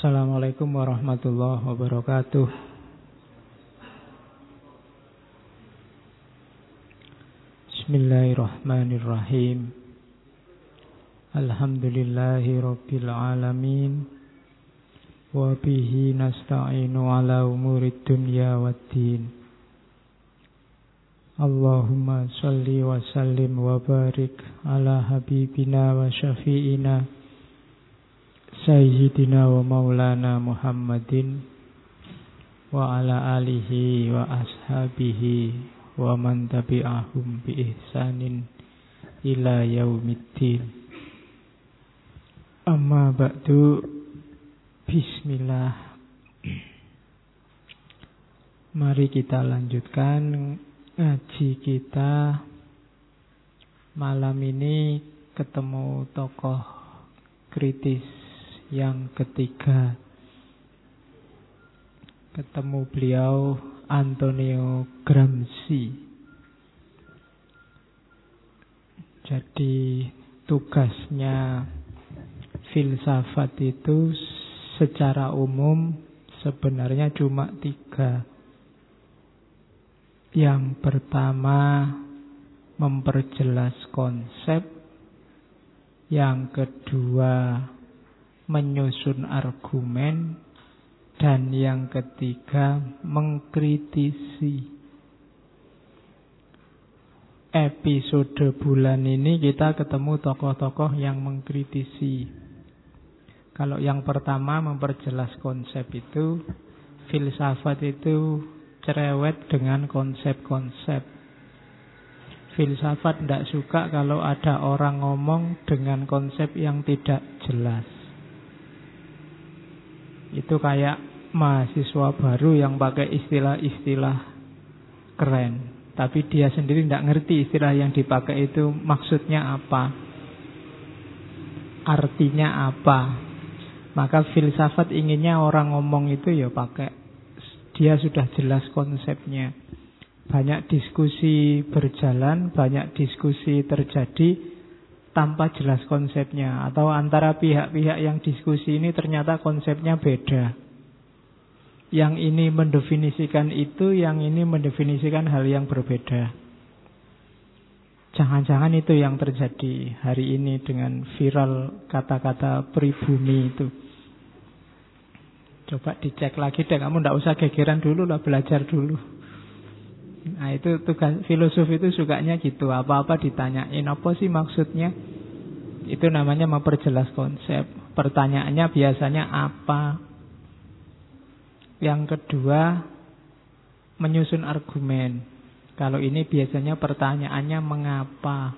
Assalamualaikum warahmatullahi wabarakatuh. Bismillahirrahmanirrahim. Alhamdulillahi rabbil alamin. Wa bihi nasta'inu ala umurid dunya waddin. Allahumma salli wa sallim wa barik ala habibina wa syafi'ina Sayyidina wa maulana Muhammadin wa ala alihi wa ashabihi wa man tabi'ahum bi ihsanin ila yaumiddin. Amma ba'du. Bismillah. Mari kita lanjutkan ngaji kita. Malam ini ketemu tokoh kritis yang ketiga. Ketemu beliau Antonio Gramsci. Jadi tugasnya filsafat itu secara umum sebenarnya cuma 3. Yang pertama memperjelas konsep. Yang kedua menyusun argumen. Dan yang ketiga mengkritisi. Episode bulan ini kita ketemu tokoh-tokoh yang mengkritisi. Kalau yang pertama memperjelas konsep itu, filsafat itu cerewet dengan konsep-konsep. Filsafat tidak suka kalau ada orang ngomong dengan konsep yang tidak jelas. Itu kayak mahasiswa baru yang pakai istilah-istilah keren, tapi dia sendiri tidak ngerti istilah yang dipakai itu maksudnya apa, artinya apa. Maka filsafat inginnya orang ngomong itu ya pakai, dia sudah jelas konsepnya. Banyak diskusi berjalan, banyak diskusi terjadi tanpa jelas konsepnya. Atau antara pihak-pihak yang diskusi ini ternyata konsepnya beda. Yang ini mendefinisikan itu, yang ini mendefinisikan hal yang berbeda. Jangan-jangan itu yang terjadi hari ini dengan viral kata-kata pribumi itu. Coba dicek lagi deh, kamu tidak usah gegeran dulu lah, belajar dulu. Nah itu tugas filosof itu sukanya gitu, apa-apa ditanyain apa sih maksudnya. Itu namanya memperjelas konsep. Pertanyaannya biasanya apa. Yang kedua menyusun argumen. Kalau ini biasanya pertanyaannya mengapa.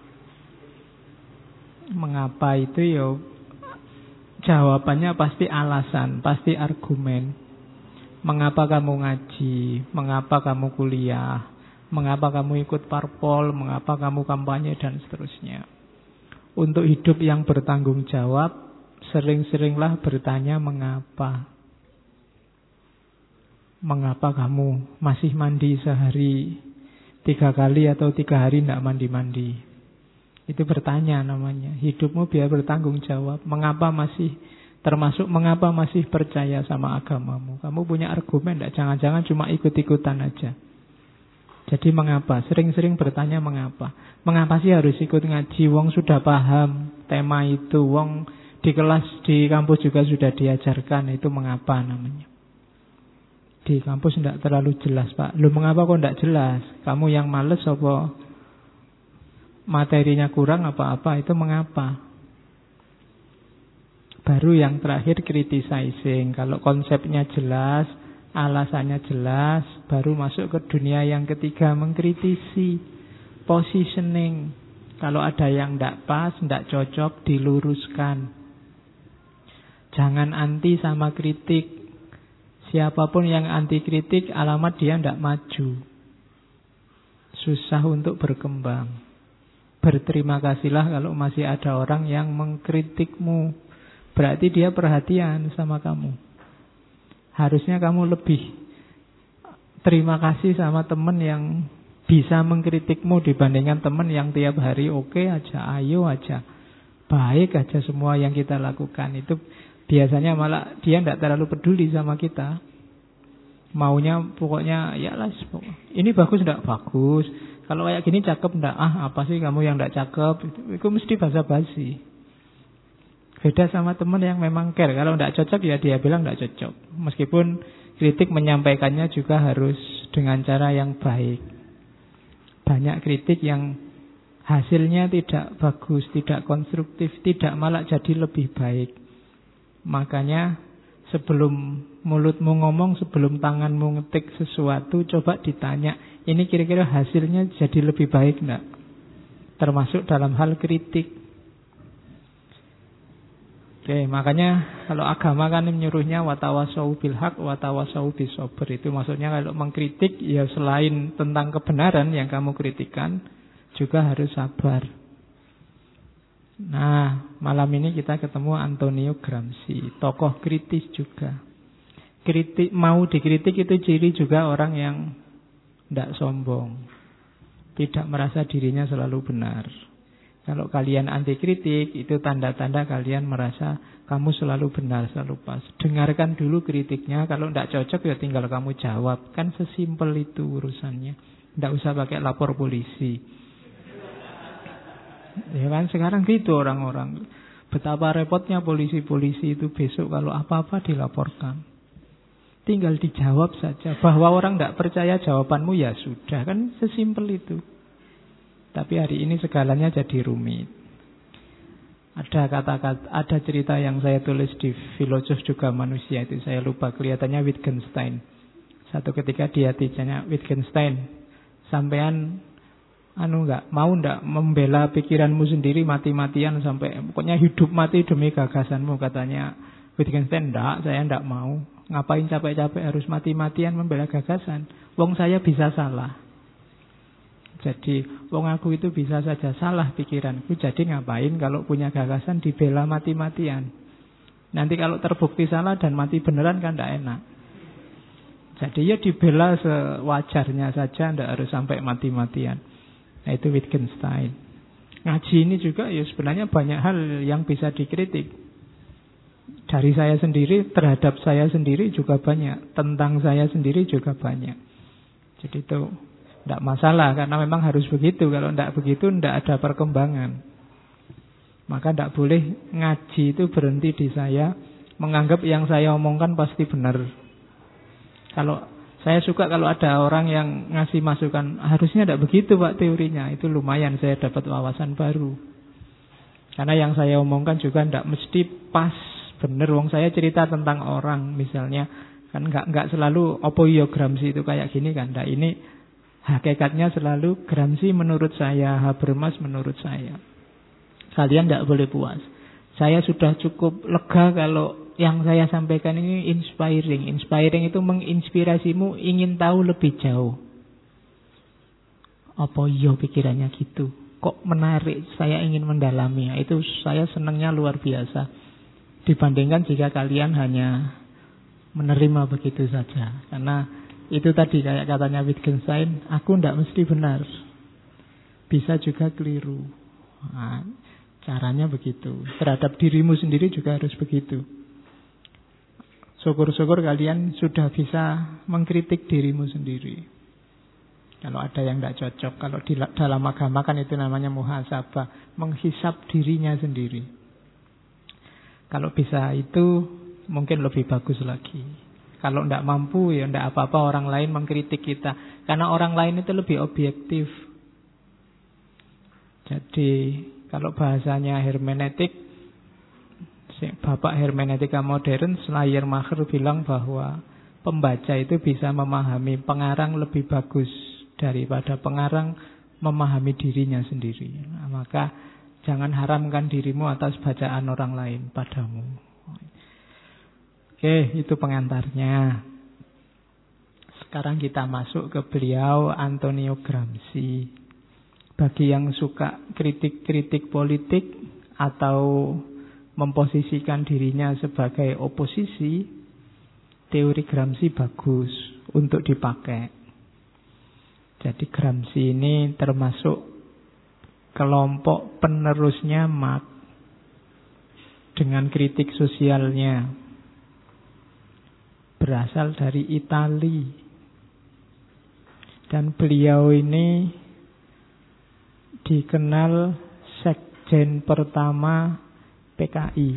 Mengapa itu ya jawabannya pasti alasan, pasti argumen. Mengapa kamu ngaji, mengapa kamu kuliah, mengapa kamu ikut parpol, mengapa kamu kampanye, dan seterusnya. Untuk hidup yang bertanggung jawab, sering-seringlah bertanya mengapa. Mengapa kamu masih mandi sehari 3 kali atau 3 hari tidak mandi-mandi? Itu bertanya namanya. Hidupmu biar bertanggung jawab. Mengapa masih, termasuk mengapa masih percaya sama agamamu? Kamu punya argumen tidak? Jangan-jangan cuma ikut-ikutan aja. Jadi mengapa? Sering-sering bertanya mengapa. Mengapa sih harus ikut ngaji? Wong sudah paham tema itu. Wong di kelas, di kampus juga sudah diajarkan. Itu mengapa namanya. Di kampus tidak terlalu jelas, Pak. Loh mengapa kok tidak jelas? Kamu yang males apa materinya kurang apa-apa? Itu mengapa? Baru yang terakhir criticizing. Kalau konsepnya jelas, alasannya jelas, baru masuk ke dunia yang ketiga, mengkritisi, positioning. Kalau ada yang tidak pas, tidak cocok, diluruskan. Jangan anti sama kritik. Siapapun yang anti kritik, alamat dia tidak maju. Susah untuk berkembang. Berterima kasihlah kalau masih ada orang yang mengkritikmu. Berarti dia perhatian sama kamu. Harusnya kamu lebih terima kasih sama teman yang bisa mengkritikmu dibandingkan teman yang tiap hari oke aja, ayo aja, baik aja semua yang kita lakukan. Itu Biasanya malah dia tidak terlalu peduli sama kita. Maunya pokoknya ya lah, ini bagus tidak bagus. Kalau kayak gini cakep enggak? Apa sih kamu yang enggak cakep? Itu mesti basa-basi. Beda sama teman yang memang care. Kalau enggak cocok ya dia bilang enggak cocok. Meskipun kritik menyampaikannya juga harus dengan cara yang baik. Banyak kritik yang hasilnya tidak bagus, tidak konstruktif, tidak malah jadi lebih baik. Makanya sebelum mulutmu ngomong, sebelum tanganmu ngetik sesuatu, coba ditanya, ini kira-kira hasilnya jadi lebih baik enggak? Termasuk dalam hal kritik. Oke, makanya kalau agama kan menyuruhnya watawasau bil haq, watawasau bis sabr. Itu maksudnya kalau mengkritik ya selain tentang kebenaran yang kamu kritikan, juga harus sabar. Nah, malam ini kita ketemu Antonio Gramsci, tokoh kritis juga. Kritik, mau dikritik itu ciri juga orang yang tidak sombong, tidak merasa dirinya selalu benar. Kalau kalian anti kritik, itu tanda-tanda kalian merasa kamu selalu benar, selalu pas. Dengarkan dulu kritiknya, kalau tidak cocok ya tinggal kamu jawab. Kan sesimpel itu urusannya. Tidak usah pakai lapor polisi. Ya kan sekarang gitu orang-orang. Betapa repotnya polisi-polisi itu besok kalau apa-apa dilaporkan. Tinggal dijawab saja. Bahwa orang tidak percaya jawabanmu ya sudah. Kan sesimpel itu. Tapi hari ini segalanya jadi rumit. Ada kata-kata, ada cerita yang saya tulis di Filosof Juga Manusia itu. Saya lupa, kelihatannya Wittgenstein. Satu ketika dia tanya, Wittgenstein, sampean mau enggak membela pikiranmu sendiri mati-matian sampai pokoknya hidup mati demi gagasanmu, katanya Wittgenstein. Enggak, saya enggak mau. Ngapain capek-capek harus mati-matian membela gagasan? Wong saya bisa salah. Jadi wong aku itu bisa saja salah pikiranku. Jadi ngapain kalau punya gagasan dibela mati-matian? Nanti kalau terbukti salah dan mati beneran kan enggak enak. Jadi ya dibela sewajarnya saja, enggak harus sampai mati-matian. Nah, itu Wittgenstein. Ngaji ini juga ya sebenarnya banyak hal yang bisa dikritik. Dari saya sendiri, terhadap saya sendiri juga banyak. Tentang saya sendiri juga banyak. Jadi itu tidak masalah, karena memang harus begitu. Kalau tidak begitu, tidak ada perkembangan. Maka tidak boleh ngaji itu berhenti di saya, menganggap yang saya omongkan pasti benar. Kalau saya suka kalau ada orang yang ngasih masukan, harusnya tidak begitu Pak teorinya. Itu lumayan saya dapat wawasan baru. Karena yang saya omongkan juga tidak mesti pas benar. Wong saya cerita tentang orang misalnya, kan enggak selalu opo yo Gramsci itu kayak gini kan. Nah, ini hakikatnya selalu Gramsci menurut saya, Habermas menurut saya. Kalian tidak boleh puas. Saya sudah cukup lega kalau yang saya sampaikan ini inspiring. Inspiring itu menginspirasimu ingin tahu lebih jauh. Apa iya pikirannya gitu? Kok menarik, saya ingin mendalami. Itu saya senangnya luar biasa. Dibandingkan jika kalian hanya menerima begitu saja. Karena itu tadi kayak katanya Wittgenstein, aku tidak mesti benar. Bisa juga keliru. Nah, caranya begitu. Terhadap dirimu sendiri juga harus begitu. Syukur-syukur kalian sudah bisa mengkritik dirimu sendiri. Kalau ada yang tidak cocok, kalau di dalam agama kan itu namanya muhasabah, menghisap dirinya sendiri. Kalau bisa itu mungkin lebih bagus lagi. Kalau tidak mampu ya tidak apa-apa orang lain mengkritik kita. Karena orang lain itu lebih objektif. Jadi kalau bahasanya hermeneutik, Bapak hermeneutika modern Schleiermacher bilang bahwa pembaca itu bisa memahami pengarang lebih bagus daripada pengarang memahami dirinya sendiri. Nah, maka jangan haramkan dirimu atas bacaan orang lain padamu. Oke, itu pengantarnya. Sekarang kita masuk ke beliau Antonio Gramsci. Bagi yang suka kritik-kritik politik atau memposisikan dirinya sebagai oposisi, teori Gramsci bagus untuk dipakai. Jadi Gramsci ini termasuk kelompok penerusnya Marx. dengan kritik sosialnya. Berasal dari Italia. Dan beliau ini dikenal sekjen pertama PKI.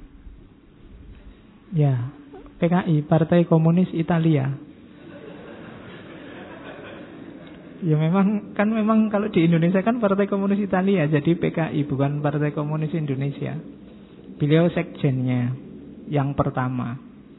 Ya, PKI, Partai Komunis Italia. Ya memang kalau di Indonesia kan Partai Komunis Italia, jadi PKI bukan Partai Komunis Indonesia. Beliau sekjennya yang pertama.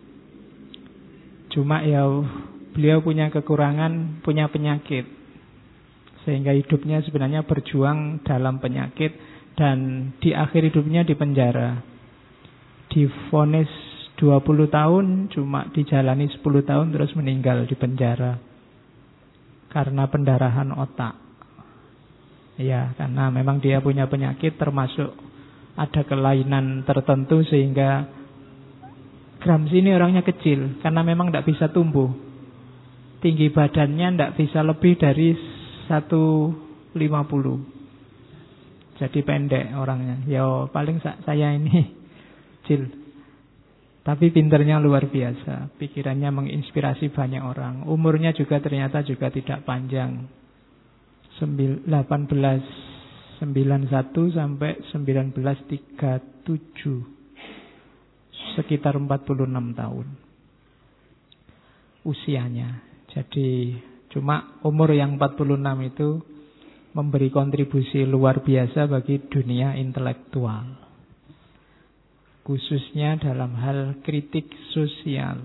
Cuma ya beliau punya kekurangan, punya penyakit. Sehingga hidupnya sebenarnya berjuang dalam penyakit dan di akhir hidupnya di penjara. Divonis 20 tahun, cuma dijalani 10 tahun terus meninggal di penjara. Karena pendarahan otak. Ya, karena memang dia punya penyakit termasuk ada kelainan tertentu sehingga Gramsci ini orangnya kecil karena memang tidak bisa tumbuh. Tinggi badannya tidak bisa lebih dari 150. Jadi pendek orangnya. Ya paling saya ini kecil. Tapi pinternya luar biasa. Pikirannya menginspirasi banyak orang. Umurnya juga ternyata juga tidak panjang. 1891 sampai 1937. Sekitar 46 tahun usianya. Jadi cuma umur yang 46 itu memberi kontribusi luar biasa bagi dunia intelektual. Khususnya dalam hal kritik sosial.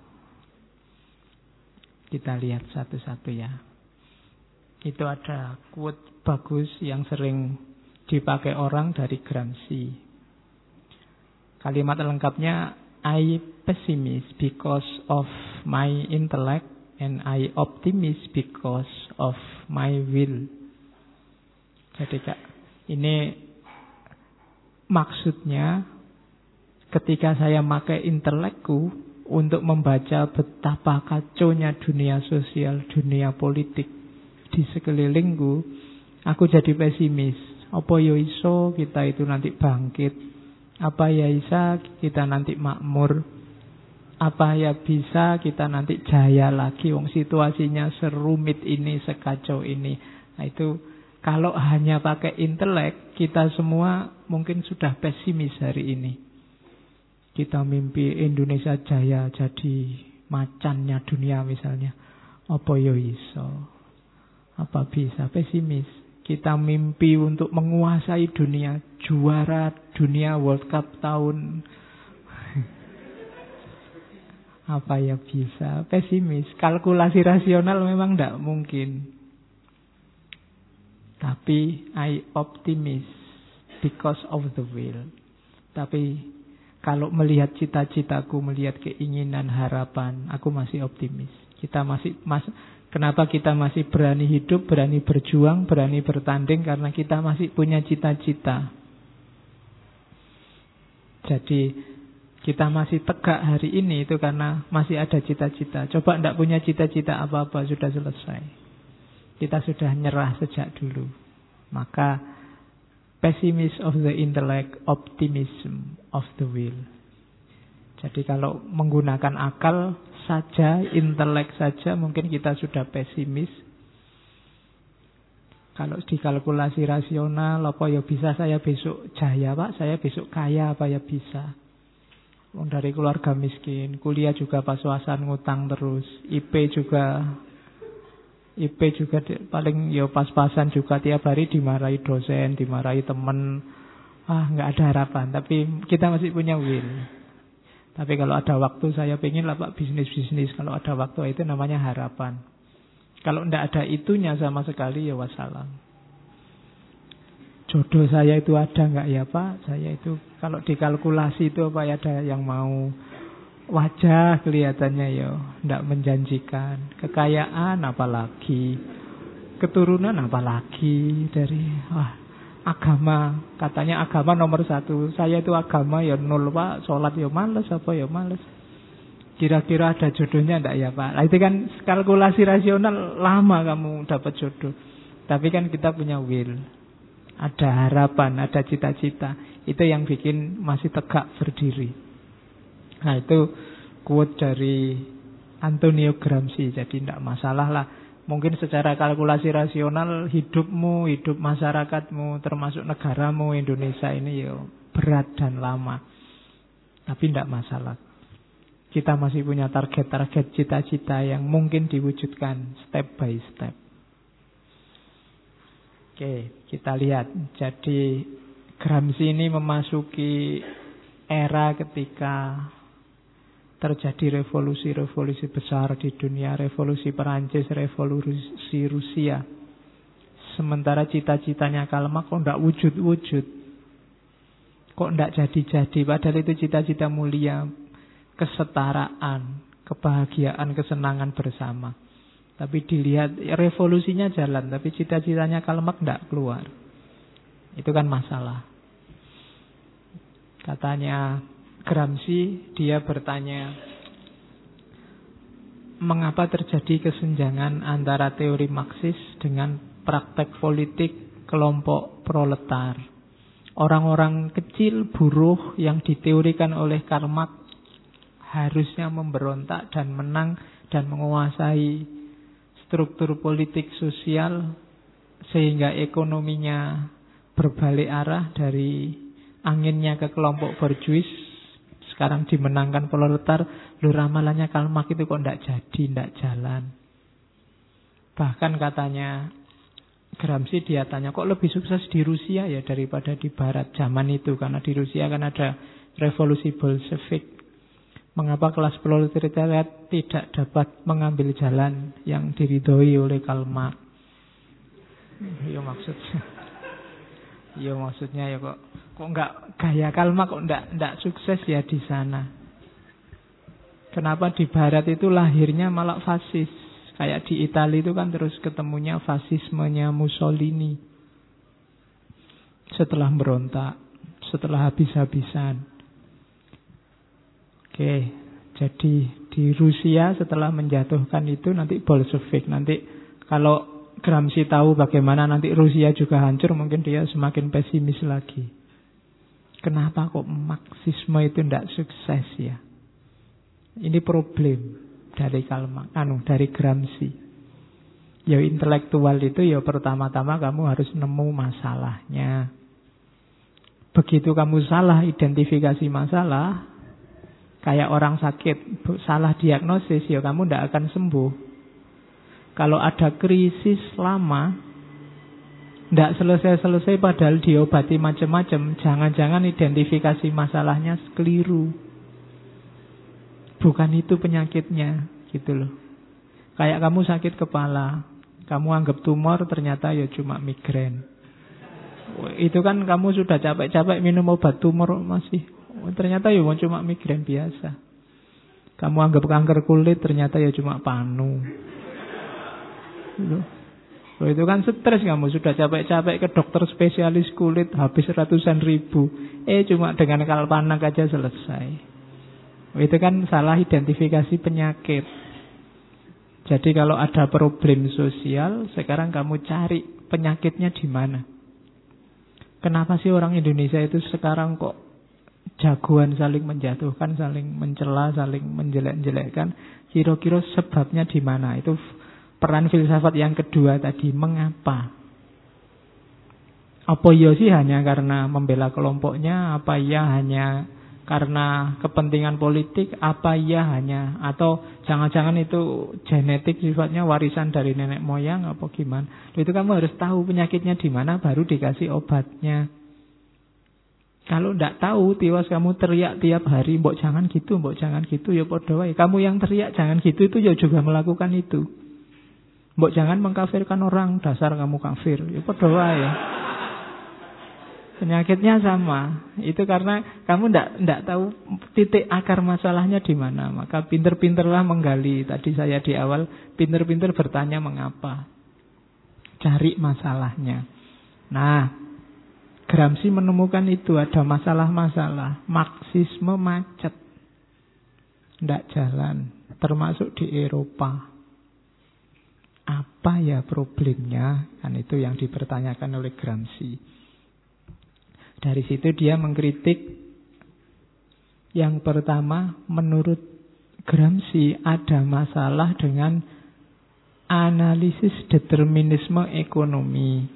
Kita lihat satu-satu ya. Itu ada quote bagus yang sering dipakai orang dari Gramsci. Kalimat lengkapnya, I pessimist because of my intellect and I optimist because of my will. Jadi Kak, ini maksudnya ketika saya pakai intelekku untuk membaca betapa kacaunya dunia sosial, dunia politik di sekelilingku, aku jadi pesimis. Apa ya iso kita itu nanti bangkit? Apa ya bisa kita nanti makmur? Apa ya bisa kita nanti jaya lagi? Wong situasinya serumit ini, sekacau ini. Nah itu kalau hanya pakai intelek, kita semua mungkin sudah pesimis hari ini. Kita mimpi Indonesia jaya jadi macannya dunia misalnya. Apa ya iso? Apa bisa? Pesimis. Kita mimpi untuk menguasai dunia, juara dunia World Cup tahun. Apa ya bisa? Pesimis. Kalkulasi rasional memang tidak mungkin. Tapi I optimist because of the will. Tapi kalau melihat cita-citaku, melihat keinginan, harapan, aku masih optimis. Kenapa kita masih berani hidup, berani berjuang, berani bertanding? Karena kita masih punya cita-cita. Jadi kita masih tegak hari ini itu karena masih ada cita-cita. Coba tidak punya cita-cita apa-apa, sudah selesai. Kita sudah nyerah sejak dulu. Maka pessimist of the intellect, optimism of the will. Jadi kalau menggunakan akal saja, intelek saja, mungkin kita sudah pesimis. Kalau dikalkulasi rasional, apa ya bisa saya besok jaya Pak, saya besok kaya apa ya bisa. Dari keluarga miskin, kuliah juga pas-pasan ngutang terus, IP juga paling ya pas-pasan juga, tiap hari dimarahi dosen, dimarahi teman. Nggak ada harapan, tapi kita masih punya will. Tapi kalau ada waktu saya pengen lah Pak bisnis. Kalau ada waktu itu namanya harapan. Kalau tidak ada itunya sama sekali ya wassalam. Jodoh saya itu ada nggak ya Pak? Saya itu kalau dikalkulasi itu apa ya, ada yang mau wajah kelihatannya ya tidak menjanjikan. Kekayaan apalagi, keturunan apalagi, dari agama, katanya agama nomor 1. Saya itu agama ya 0 Pak, sholat ya males, apa ya males. Kira-kira ada jodohnya enggak ya Pak? Nah, itu kan kalkulasi rasional, lama kamu dapat jodoh. Tapi kan kita punya will, ada harapan, ada cita-cita. Itu yang bikin masih tegak berdiri. Nah itu quote dari Antonio Gramsci. Jadi tidak masalah lah. Mungkin secara kalkulasi rasional hidupmu, hidup masyarakatmu, termasuk negaramu Indonesia ini ya berat dan lama. Tapi tidak masalah. Kita masih punya target-target cita-cita yang mungkin diwujudkan step by step. Oke, kita lihat. Jadi Gramsci ini memasuki era ketika terjadi revolusi-revolusi besar di dunia. Revolusi Perancis, revolusi Rusia. Sementara cita-citanya Karl Marx kok tidak wujud-wujud. Kok tidak jadi-jadi. Padahal itu cita-cita mulia. Kesetaraan, kebahagiaan, kesenangan bersama. Tapi dilihat revolusinya jalan, tapi cita-citanya Karl Marx tidak keluar. Itu kan masalah. Katanya Gramsci, dia bertanya, mengapa terjadi kesenjangan antara teori Marxis dengan praktek politik kelompok proletar? Orang-orang kecil, buruh yang diteorikan oleh Karl Marx harusnya memberontak dan menang dan menguasai struktur politik sosial sehingga ekonominya berbalik arah dari anginnya ke kelompok borjuis. Sekarang dimenangkan proletar. Lu ramalannya Karl Marx itu kok tidak jadi, tidak jalan. Bahkan katanya Gramsci, dia tanya, kok lebih sukses di Rusia ya daripada di Barat zaman itu? Karena di Rusia kan ada revolusi Bolshevik. Mengapa kelas proletariat tidak dapat mengambil jalan yang diridhoi oleh Karl Marx? Maksudnya ya kok enggak gaya Karl Marx kok enggak sukses ya di sana. Kenapa di Barat itu lahirnya malah fasis? Kayak di Italia itu kan terus ketemunya fasismenya Mussolini. Setelah berontak, setelah habis-habisan. Oke, jadi di Rusia setelah menjatuhkan itu nanti Bolshevik. Nanti kalau Gramsci tahu bagaimana nanti Rusia juga hancur, mungkin dia semakin pesimis lagi. Kenapa kok Marxisme itu tidak sukses ya? Ini problem dari dari Gramsci. Ya intelektual itu ya pertama-tama kamu harus nemu masalahnya. Begitu kamu salah identifikasi masalah, kayak orang sakit, salah diagnosis, ya kamu tidak akan sembuh. Kalau ada krisis lama, tidak selesai-selesai padahal diobati macam-macam, jangan-jangan identifikasi masalahnya keliru. Bukan itu penyakitnya, gitu loh. Kayak kamu sakit kepala, kamu anggap tumor, ternyata ya cuma migrain. Itu kan kamu sudah capek-capek minum obat tumor masih. Ternyata ya cuma migrain biasa. Kamu anggap kanker kulit, ternyata ya cuma panu. Loh, itu kan stres, kamu sudah capek-capek ke dokter spesialis kulit, habis ratusan ribu. Cuma dengan kalpanak aja selesai. Itu kan salah identifikasi penyakit. Jadi kalau ada problem sosial, sekarang kamu cari penyakitnya di mana. Kenapa sih orang Indonesia itu sekarang kok jagoan saling menjatuhkan, saling mencela, saling menjelek-jelekkan? Kira-kira sebabnya di mana? Itu peran filsafat yang kedua tadi. Mengapa? Apa ya sih hanya karena membela kelompoknya? Apa ya hanya karena kepentingan politik? Apa ya hanya, atau jangan-jangan itu genetik sifatnya, warisan dari nenek moyang, apa gimana? Itu kamu harus tahu penyakitnya di mana, baru dikasih obatnya. Kalau tidak tahu, tiwas kamu teriak tiap hari, mbok jangan gitu, ya podo wae. Kamu yang teriak jangan gitu itu ya juga melakukan itu. Mbok jangan mengkafirkan orang, dasar kamu kafir, ya podo wae. Penyakitnya sama. Itu karena kamu tidak tahu titik akar masalahnya di mana. Maka pinter-pinterlah menggali. Tadi saya di awal, pinter-pinter bertanya mengapa. Cari masalahnya. Nah, Gramsci menemukan itu, ada masalah-masalah. Marxisme macet, tidak jalan, termasuk di Eropa. Apa ya problemnya? Kan itu yang dipertanyakan oleh Gramsci. Dari situ dia mengkritik yang pertama, menurut Gramsci ada masalah dengan analisis determinisme ekonomi.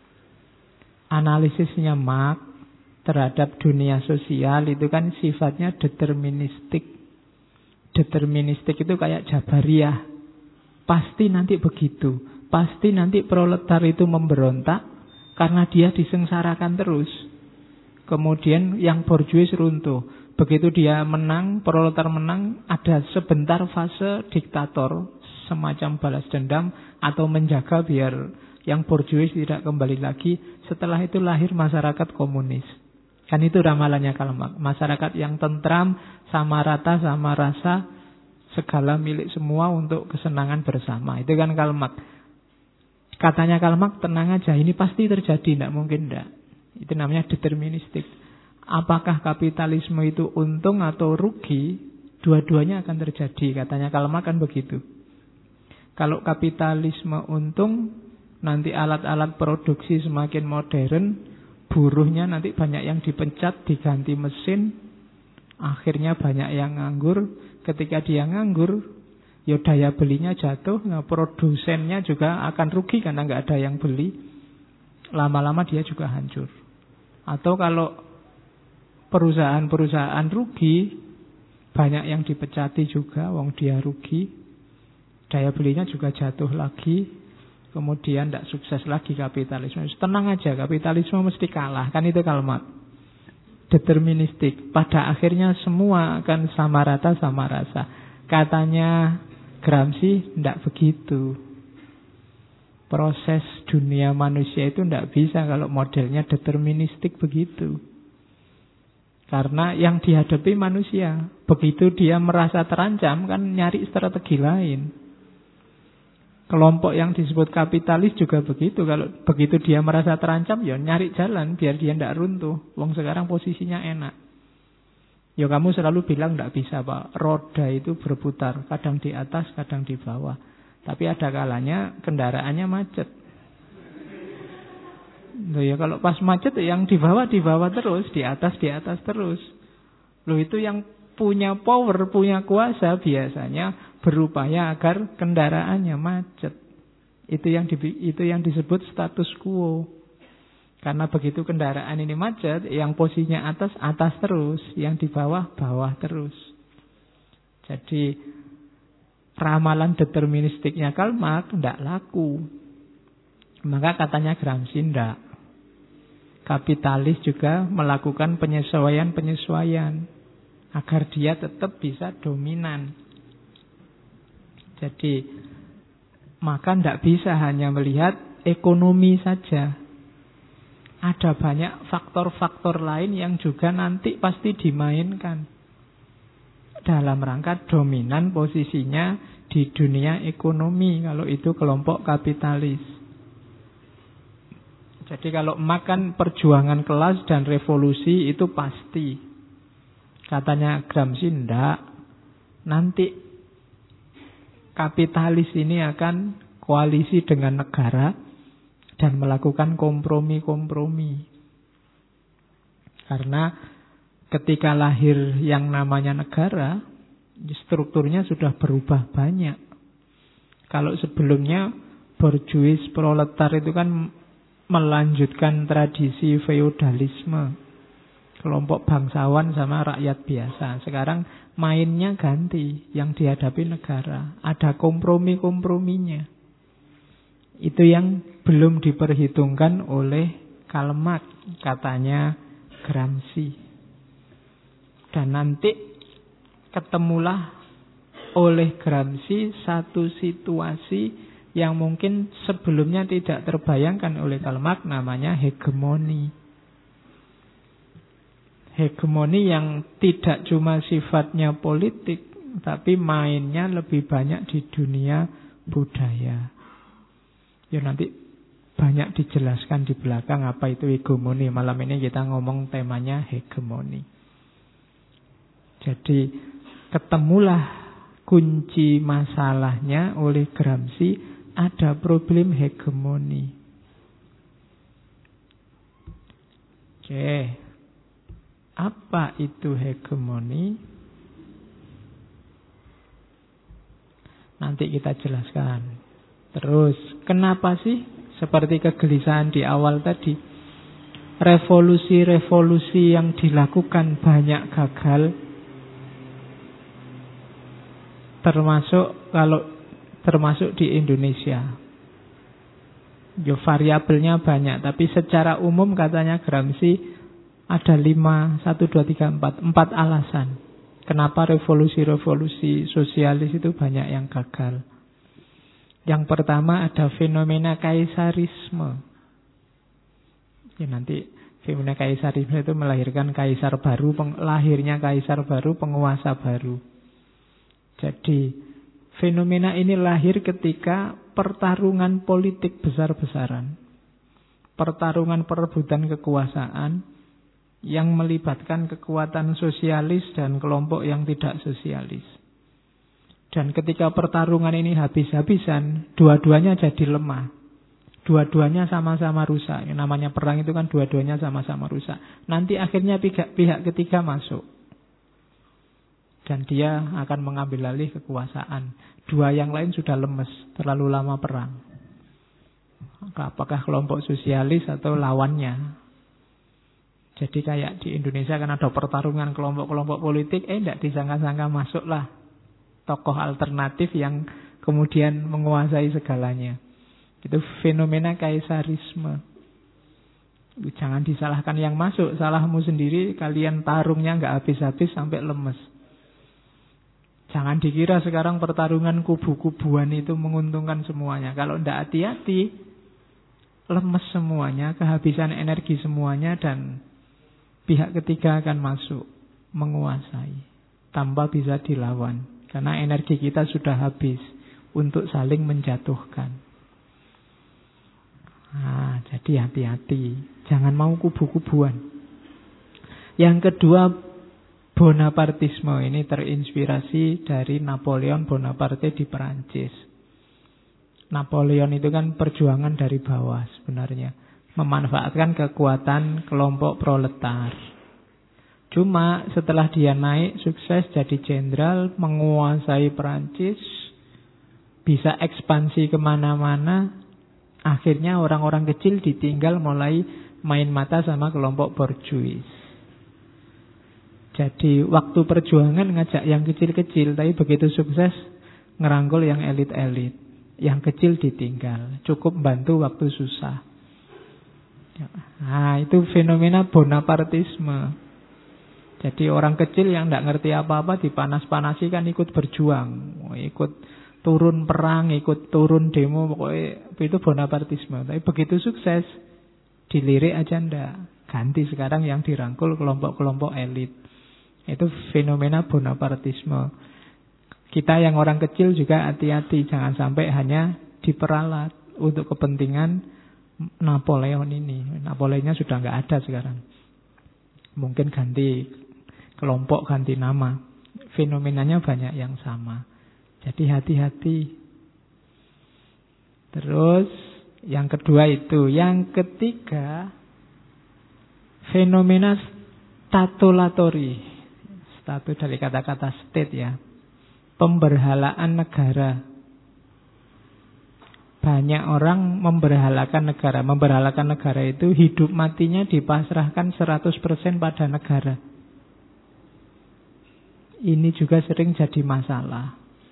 Analisisnya Marx terhadap dunia sosial itu kan sifatnya deterministik. Deterministik itu kayak Jabariyah. Pasti nanti begitu. Pasti nanti proletar itu memberontak karena dia disengsarakan terus. Kemudian yang borjuis runtuh. Begitu dia menang, proletar menang, ada sebentar fase diktator, semacam balas dendam atau menjaga biar yang borjuis tidak kembali lagi. Setelah itu lahir masyarakat komunis. Kan itu ramalannya Karl Marx. Masyarakat yang tentram, sama rata, sama rasa, segala milik semua untuk kesenangan bersama. Itu kan Karl Marx. Katanya Karl Marx, tenang aja, ini pasti terjadi, tidak mungkin tidak. Itu namanya deterministik. Apakah kapitalisme itu untung atau rugi? Dua-duanya akan terjadi. Katanya Karl Marx kan begitu. Kalau kapitalisme untung, nanti alat-alat produksi semakin modern, buruhnya nanti banyak yang dipecat, diganti mesin, akhirnya banyak yang nganggur. Ketika dia nganggur, ya daya belinya jatuh, nah produsennya juga akan rugi karena nggak ada yang beli. Lama-lama dia juga hancur. Atau kalau perusahaan-perusahaan rugi, banyak yang dipecati juga, wong dia rugi, daya belinya juga jatuh lagi, kemudian tidak sukses lagi kapitalisme. Tenang aja, kapitalisme mesti kalah, kan itu Karl Marx. Deterministik, pada akhirnya semua akan sama rata, sama rasa. Katanya Gramsci, tidak begitu. Proses dunia manusia itu tidak bisa kalau modelnya deterministik begitu. Karena yang dihadapi manusia. Begitu dia merasa terancam, kan nyari strategi lain. Kelompok yang disebut kapitalis juga begitu. Kalau begitu dia merasa terancam, ya nyari jalan biar dia tidak runtuh. Wong sekarang posisinya enak. Ya kamu selalu bilang tidak bisa Pak. Roda itu berputar. Kadang di atas, kadang di bawah. Tapi ada kalanya kendaraannya macet. Loh ya kalau pas macet yang di bawah terus, di atas terus. Loh itu yang punya power, punya kuasa biasanya berupaya agar kendaraannya macet. Itu yang disebut status quo. Karena begitu kendaraan ini macet, yang posisinya atas terus, yang di bawah terus. Jadi ramalan deterministiknya Karl Marx tidak laku. Maka katanya Gramsci tidak. Kapitalis juga melakukan penyesuaian agar dia tetap bisa dominan. Jadi maka tidak bisa hanya melihat ekonomi saja. Ada banyak faktor-faktor lain yang juga nanti pasti dimainkan dalam rangka dominan posisinya di dunia ekonomi kalau itu kelompok kapitalis. Jadi kalau makan perjuangan kelas dan revolusi itu pasti. Katanya Gramsci enggak. Nanti kapitalis ini akan koalisi dengan negara dan melakukan kompromi-kompromi. Karena ketika lahir yang namanya negara, strukturnya sudah berubah banyak. Kalau sebelumnya borjuis proletar itu kan melanjutkan tradisi feodalisme, kelompok bangsawan sama rakyat biasa. Sekarang mainnya ganti, yang dihadapi negara. Ada kompromi-komprominya. Itu yang belum diperhitungkan oleh Karl Marx, katanya Gramsci. Dan nanti ketemulah oleh Gramsci satu situasi yang mungkin sebelumnya tidak terbayangkan oleh Karl Marx, namanya hegemoni. Hegemoni yang tidak cuma sifatnya politik, tapi mainnya lebih banyak di dunia budaya. Ya nanti banyak dijelaskan di belakang apa itu hegemoni. Malam ini kita ngomong temanya hegemoni. Jadi ketemulah kunci masalahnya oleh Gramsci, ada problem hegemoni. Oke. Apa itu hegemoni? Nanti kita jelaskan. Terus, kenapa sih seperti kegelisahan di awal tadi, revolusi-revolusi yang dilakukan banyak gagal, termasuk di Indonesia. Variabelnya banyak, tapi secara umum katanya Gramsci ada 5, 1, 2, 3, 4 alasan kenapa revolusi-revolusi sosialis itu banyak yang gagal. Yang pertama ada fenomena kaisarisme. Ya, nanti fenomena kaisarisme itu melahirkan kaisar baru, lahirnya kaisar baru, penguasa baru. Jadi fenomena ini lahir ketika pertarungan politik besar-besaran. Pertarungan perebutan kekuasaan yang melibatkan kekuatan sosialis dan kelompok yang tidak sosialis. Dan ketika pertarungan ini habis-habisan, dua-duanya jadi lemah. Dua-duanya sama-sama rusak. Yang namanya perang itu kan dua-duanya sama-sama rusak. Nanti akhirnya pihak ketiga masuk. Dan dia akan mengambil alih kekuasaan. Dua yang lain sudah lemes, terlalu lama perang. Apakah kelompok sosialis atau lawannya? Jadi kayak di Indonesia kan ada pertarungan kelompok-kelompok politik, tidak disangka-sangka masuklah tokoh alternatif yang kemudian menguasai segalanya. Itu fenomena kaisarisme. Jangan disalahkan yang masuk, salahmu sendiri, kalian tarungnya nggak habis-habis sampai lemes. Jangan dikira sekarang pertarungan kubu-kubuan itu menguntungkan semuanya. Kalau tidak hati-hati, lemes semuanya, kehabisan energi semuanya, dan pihak ketiga akan masuk, menguasai, tanpa bisa dilawan. Karena energi kita sudah habis untuk saling menjatuhkan. Nah, jadi hati-hati, jangan mau kubu-kubuan. Yang kedua, Bonapartisme. Ini terinspirasi dari Napoleon Bonaparte di Perancis. Napoleon itu kan perjuangan dari bawah sebenarnya, memanfaatkan kekuatan kelompok proletar. Cuma setelah dia naik sukses jadi jenderal, menguasai Perancis, bisa ekspansi kemana-mana, akhirnya orang-orang kecil ditinggal mulai main mata sama kelompok borjuis. Jadi waktu perjuangan ngajak yang kecil-kecil, tapi begitu sukses ngerangkul yang elit-elit. Yang kecil ditinggal, cukup bantu waktu susah. Nah, itu fenomena Bonapartisme. Jadi orang kecil yang tidak ngerti apa-apa dipanas-panasi kan ikut berjuang, ikut turun perang, ikut turun demo, pokoknya itu Bonapartisme. Tapi begitu sukses, dilirik aja ndak. Ganti sekarang yang dirangkul kelompok-kelompok elit. Itu fenomena Bonapartisme. Kita yang orang kecil juga hati-hati, jangan sampai hanya diperalat untuk kepentingan Napoleon ini. Napoleonnya sudah nggak ada sekarang. Mungkin ganti kelompok, ganti nama. Fenomenanya banyak yang sama. Jadi hati-hati. Terus yang kedua itu. Yang ketiga, fenomena statulatori. Statu dari kata-kata state ya. Pemberhalaan negara. Banyak orang memberhalakan negara. Memberhalakan negara itu hidup matinya dipasrahkan 100% pada negara. Ini juga sering jadi masalah.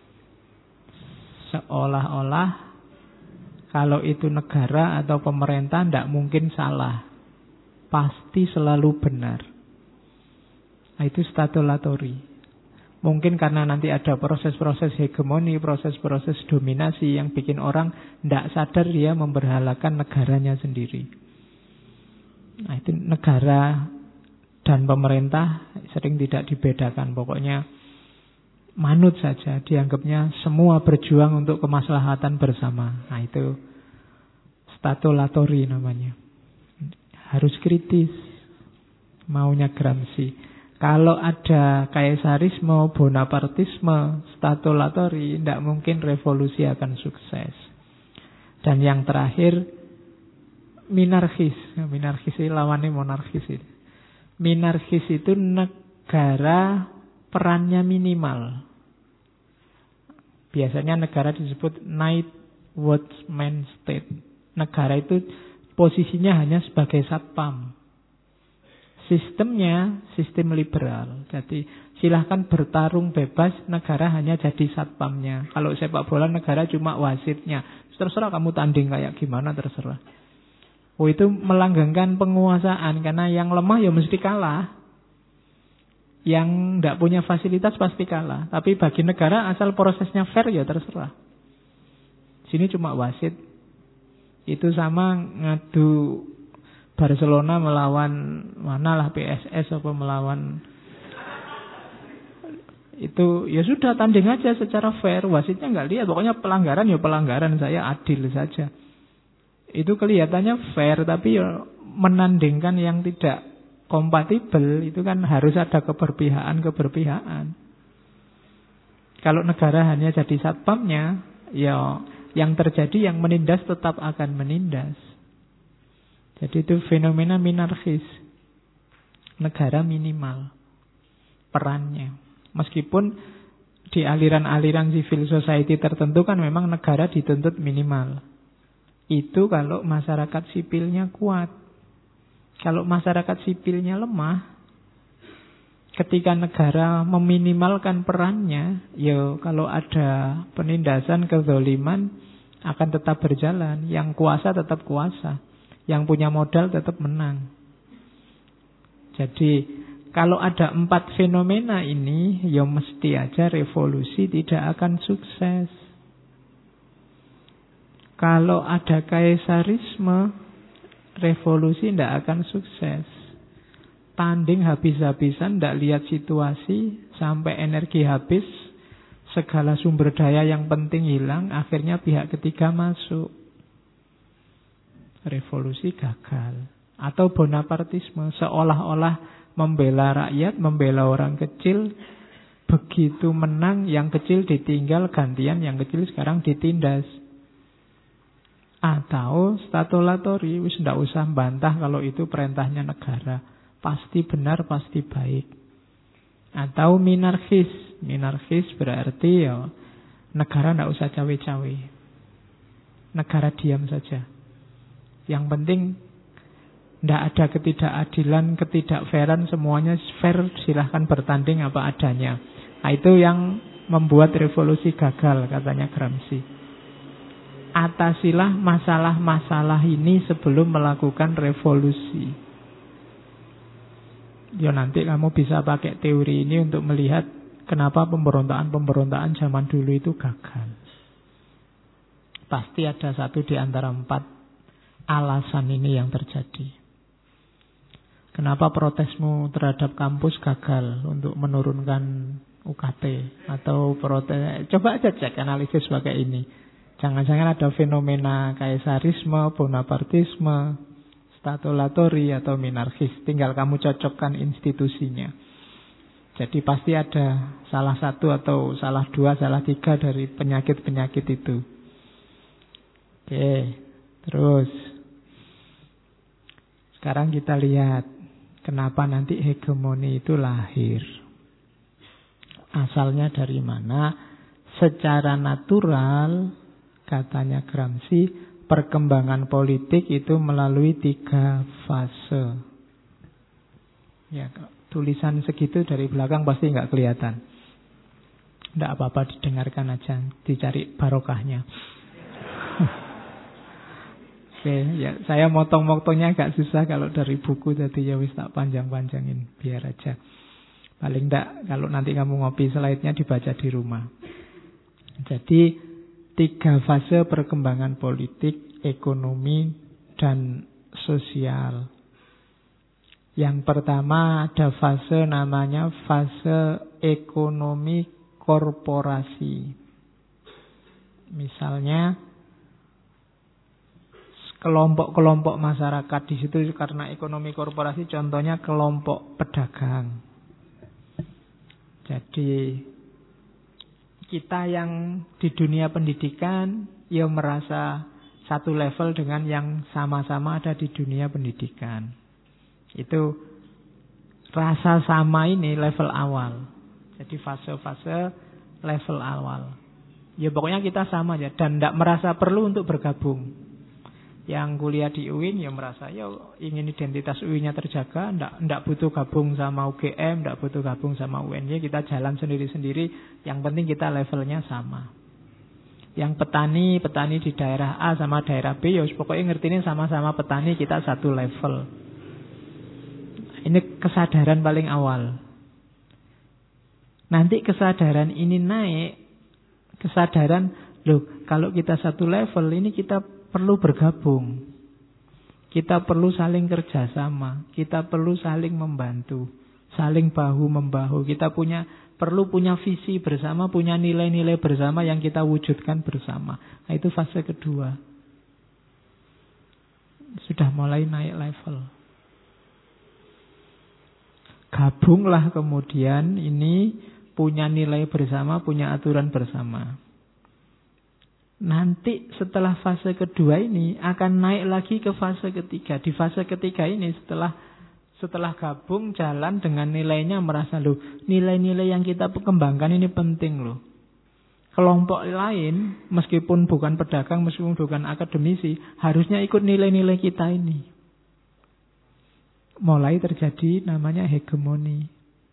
Seolah-olah kalau itu negara atau pemerintah tidak mungkin salah. Pasti selalu benar. Nah, itu statulatori. Mungkin karena nanti ada proses-proses hegemoni, proses-proses dominasi yang bikin orang tidak sadar dia memberhalakan negaranya sendiri. Nah, itu negara dan pemerintah sering tidak dibedakan. Pokoknya manut saja, dianggapnya semua berjuang untuk kemaslahatan bersama. Nah, itu statulatori namanya. Harus kritis maunya Gramsci. Kalau ada kaisarisme, Bonapartisme, statulatori, tidak mungkin revolusi akan sukses. Dan yang terakhir, minarkis. Minarkis itu lawannya monarkis itu. Minarkis itu negara perannya minimal. Biasanya negara disebut night watchman state. Negara itu posisinya hanya sebagai satpam. Sistemnya sistem liberal. Jadi silahkan bertarung bebas, negara hanya jadi satpamnya. Kalau sepak bola negara cuma wasitnya. Terserah kamu tanding kayak gimana, terserah. Oh, itu melanggengkan penguasaan. Karena yang lemah ya mesti kalah. Yang tidak punya fasilitas pasti kalah. Tapi bagi negara asal prosesnya fair ya terserah. Sini cuma wasit. Itu sama ngadu Barcelona melawan manalah PSS apa melawan. Itu ya sudah tanding aja secara fair. Wasitnya nggak lihat. Pokoknya pelanggaran ya pelanggaran, saya adil saja. Itu kelihatannya fair, tapi ya menandingkan yang tidak kompatibel itu kan harus ada keberpihakan. Kalau negara hanya jadi satpamnya, ya yang terjadi yang menindas tetap akan menindas. Jadi itu fenomena minarkis. Negara minimal perannya. Meskipun di aliran-aliran civil society tertentu kan memang negara dituntut minimal. Itu kalau masyarakat sipilnya kuat. Kalau masyarakat sipilnya lemah, ketika negara meminimalkan perannya, ya kalau ada penindasan, kezaliman akan tetap berjalan. Yang kuasa tetap kuasa, yang punya modal tetap menang. Jadi kalau ada 4 fenomena ini, ya mesti aja revolusi tidak akan sukses. Kalau ada kaisarisme, revolusi tidak akan sukses. Tanding habis-habisan, tidak lihat situasi, sampai energi habis, segala sumber daya yang penting hilang, akhirnya pihak ketiga masuk. Revolusi gagal. Atau bonapartisme, seolah-olah membela rakyat, membela orang kecil, begitu menang, yang kecil ditinggal, gantian yang kecil sekarang ditindas. Atau statulatori, wis ndak usah bantah kalau itu perintahnya negara. Pasti benar, pasti baik. Atau minarkis. Minarkis berarti ya negara ndak usah cawe-cawe. Negara diam saja. Yang penting ndak ada ketidakadilan, ketidakfairan, semuanya fair, silahkan bertanding apa adanya. Nah, itu yang membuat revolusi gagal, katanya Gramsci. Atasilah masalah-masalah ini sebelum melakukan revolusi. Ya nanti kamu bisa pakai teori ini untuk melihat kenapa pemberontakan-pemberontakan zaman dulu itu gagal. Pasti ada satu di antara 4 alasan ini yang terjadi. Kenapa protesmu terhadap kampus gagal untuk menurunkan UKT atau protes? Coba aja cek analisis pakai ini. Jangan-jangan ada fenomena kaisarisme, bonapartisme, statulatori atau minarkis. Tinggal kamu cocokkan institusinya. Jadi pasti ada salah satu atau salah 2, salah 3 dari penyakit-penyakit itu. Oke, terus sekarang kita lihat kenapa nanti hegemoni itu lahir. Asalnya dari mana? Secara natural, katanya Gramsci, perkembangan politik itu melalui 3 fase. Ya, tulisan segitu dari belakang pasti nggak kelihatan. Nggak apa-apa, didengarkan aja, dicari barokahnya. Oke, ya saya motong-motongnya agak susah kalau dari buku, jadi ya wis tak panjang-panjangin, biar aja. Paling enggak kalau nanti kamu ngopi slide-nya dibaca di rumah. Jadi 3 fase perkembangan politik, ekonomi, dan sosial. Yang pertama ada fase namanya fase ekonomi korporasi. Misalnya kelompok-kelompok masyarakat di situ karena ekonomi korporasi, contohnya kelompok pedagang. Jadi kita yang di dunia pendidikan ya merasa satu level dengan yang sama-sama ada di dunia pendidikan. Itu rasa sama ini level awal. Jadi fase-fase level awal. Ya pokoknya kita sama aja dan tidak merasa perlu untuk bergabung. Yang kuliah di UIN ya merasa ya ingin identitas UIN-nya terjaga, tidak butuh gabung sama UGM, tidak butuh gabung sama UNY, kita jalan sendiri-sendiri, yang penting kita levelnya sama. Yang petani di daerah A sama daerah B, ya pokoknya ngertiin sama-sama petani, kita satu level. Ini kesadaran paling awal. Nanti kesadaran ini naik, kesadaran, loh kalau kita satu level ini kita perlu bergabung. Kita perlu saling kerjasama. Kita perlu saling membantu. Saling bahu-membahu. Kita perlu punya visi bersama, punya nilai-nilai bersama yang kita wujudkan bersama. Nah, itu fase kedua. Sudah mulai naik level. Gabunglah kemudian ini punya nilai bersama, punya aturan bersama. Nanti setelah fase kedua ini akan naik lagi ke fase ketiga. Di fase ketiga ini setelah gabung jalan dengan nilainya merasa loh nilai-nilai yang kita kembangkan ini penting loh. Kelompok lain meskipun bukan pedagang, meskipun bukan akademisi harusnya ikut nilai-nilai kita ini. Mulai terjadi namanya hegemoni.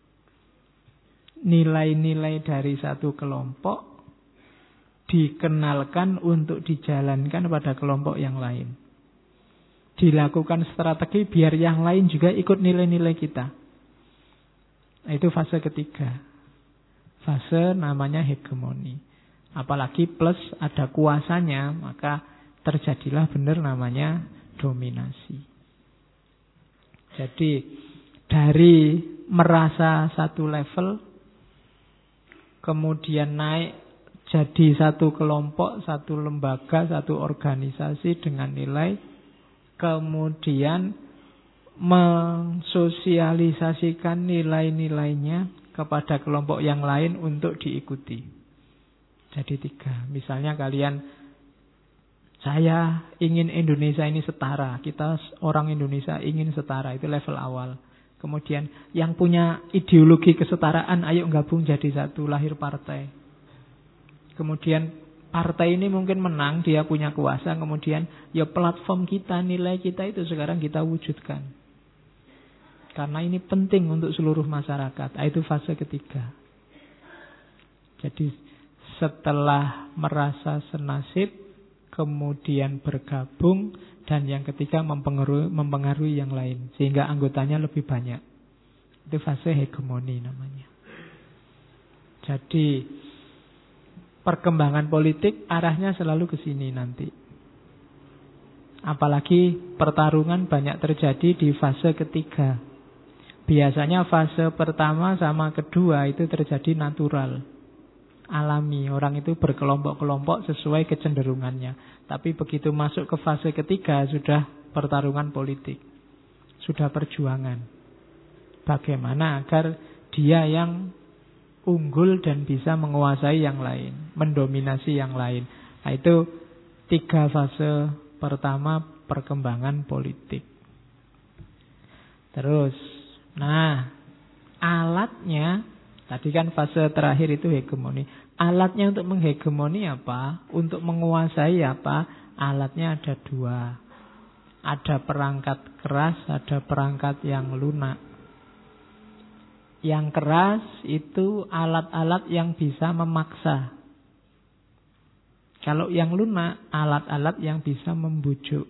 Nilai-nilai dari satu kelompok dikenalkan untuk dijalankan pada kelompok yang lain. Dilakukan strategi biar yang lain juga ikut nilai-nilai kita. Itu fase ketiga. Fase namanya hegemoni. Apalagi plus ada kuasanya, maka terjadilah benar namanya dominasi. Jadi dari merasa satu level, kemudian naik jadi satu kelompok, satu lembaga, satu organisasi dengan nilai. Kemudian mensosialisasikan nilai-nilainya kepada kelompok yang lain untuk diikuti. Jadi 3. Misalnya saya ingin Indonesia ini setara. Kita orang Indonesia ingin setara. Itu level awal. Kemudian yang punya ideologi kesetaraan, ayo gabung jadi satu, lahir partai. Kemudian partai ini mungkin menang, dia punya kuasa. Kemudian ya platform kita, nilai kita itu sekarang kita wujudkan. Karena ini penting untuk seluruh masyarakat. Itu fase ketiga. Jadi setelah merasa senasib, kemudian bergabung, dan yang ketiga mempengaruhi yang lain. Sehingga anggotanya lebih banyak. Itu fase hegemoni namanya. Jadi perkembangan politik arahnya selalu ke sini nanti. Apalagi pertarungan banyak terjadi di fase ketiga. Biasanya fase pertama sama kedua itu terjadi natural, alami. Orang itu berkelompok-kelompok sesuai kecenderungannya. Tapi begitu masuk ke fase ketiga sudah pertarungan politik. Sudah perjuangan. Bagaimana agar dia yang unggul dan bisa menguasai yang lain, mendominasi yang lain. Nah, itu 3 fase pertama perkembangan politik. Terus, alatnya, tadi kan fase terakhir itu hegemoni. Alatnya untuk menghegemoni apa? Untuk menguasai apa? Alatnya ada 2. Ada perangkat keras, ada perangkat yang lunak. Yang keras itu alat-alat yang bisa memaksa. Kalau yang lunak, alat-alat yang bisa membujuk.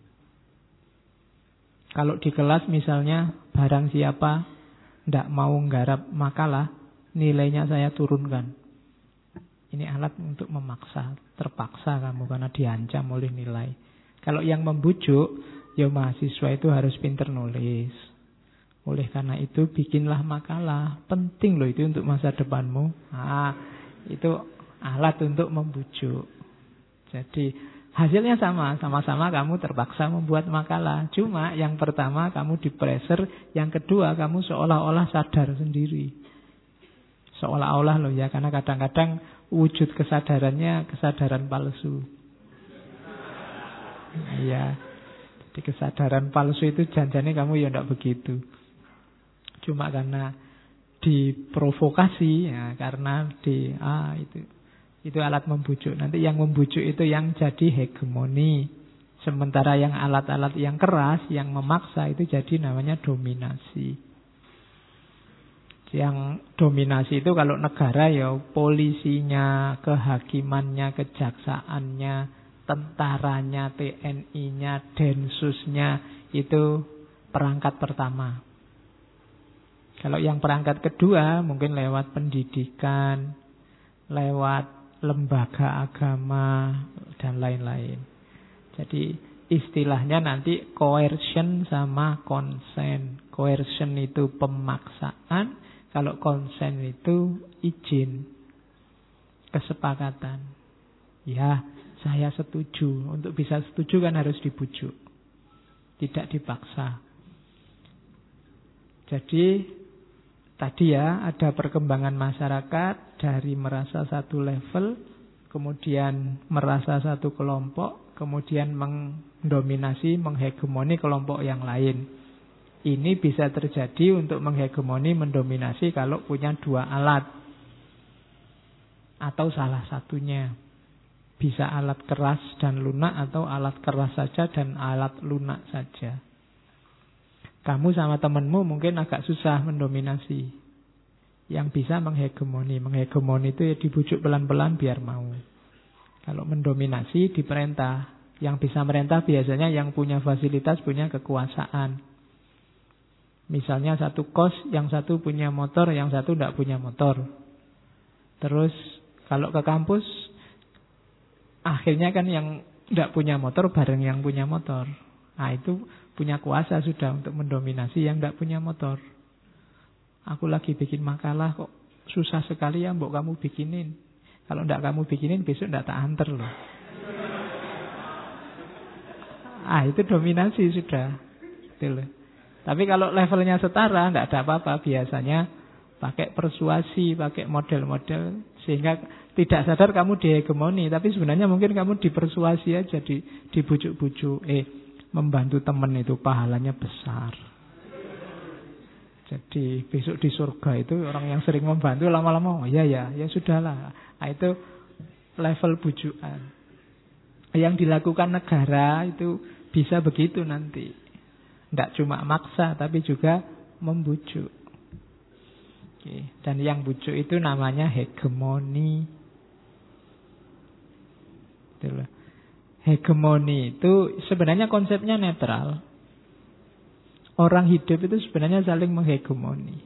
Kalau di kelas misalnya barang siapa tidak mau nggarap makalah, nilainya saya turunkan. Ini alat untuk memaksa. Terpaksa kamu karena diancam oleh nilai. Kalau yang membujuk, ya mahasiswa itu harus pinter nulis. Oleh karena itu bikinlah makalah. Penting loh itu untuk masa depanmu. Itu alat untuk membujuk. Jadi hasilnya sama-sama kamu terpaksa membuat makalah. Cuma yang pertama kamu di-pressure, yang kedua kamu seolah-olah sadar sendiri. Seolah-olah loh ya, karena kadang-kadang wujud kesadarannya kesadaran palsu. Iya. Jadi kesadaran palsu itu janjane kamu ya ndak begitu. Cuma karena diprovokasi ya, karena itu alat membujuk. Nanti yang membujuk itu yang jadi hegemoni. Sementara yang alat-alat yang keras, yang memaksa itu jadi namanya dominasi. Yang dominasi itu kalau negara ya polisinya, kehakimannya, kejaksaannya, tentaranya, TNI-nya, Densusnya, itu perangkat pertama. Kalau yang perangkat kedua mungkin lewat pendidikan, lewat lembaga agama, dan lain-lain. Jadi istilahnya nanti coercion sama consent. Coercion itu pemaksaan, kalau consent itu izin, kesepakatan. Ya, saya setuju. Untuk bisa setuju kan harus dibujuk, tidak dipaksa. Jadi tadi ya ada perkembangan masyarakat dari merasa satu level, kemudian merasa satu kelompok, kemudian mendominasi, menghegemoni kelompok yang lain. Ini bisa terjadi untuk menghegemoni, mendominasi kalau punya dua alat atau salah satunya. Bisa alat keras dan lunak atau alat keras saja dan alat lunak saja. Kamu sama temanmu mungkin agak susah mendominasi. Yang bisa menghegemoni. Menghegemoni itu ya dibujuk pelan-pelan biar mau. Kalau mendominasi diperintah. Yang bisa merintah biasanya yang punya fasilitas, punya kekuasaan. Misalnya satu kos, yang satu punya motor, yang satu tidak punya motor. Terus kalau ke kampus, akhirnya kan yang tidak punya motor bareng yang punya motor. Nah itu punya kuasa sudah untuk mendominasi yang tidak punya motor. Aku lagi bikin makalah kok susah sekali ya, mbok kamu bikinin. Kalau tidak kamu bikinin besok tidak tak anter loh. Itu dominasi sudah. Betul. Tapi kalau levelnya setara tidak ada apa-apa. Biasanya pakai persuasi, pakai model-model sehingga tidak sadar kamu dihegemoni. Tapi sebenarnya mungkin kamu dipersuasi aja, dibujuk-bujuk. Membantu teman itu pahalanya besar. Jadi besok di surga itu orang yang sering membantu lama-lama, ya sudahlah. Nah, itu level bujukan. Yang dilakukan negara itu bisa begitu nanti. Tidak cuma maksa tapi juga membujuk. Oke. Dan yang bujuk itu namanya hegemoni. Itulah. Hegemoni itu sebenarnya konsepnya netral. Orang hidup itu sebenarnya saling menghegemoni.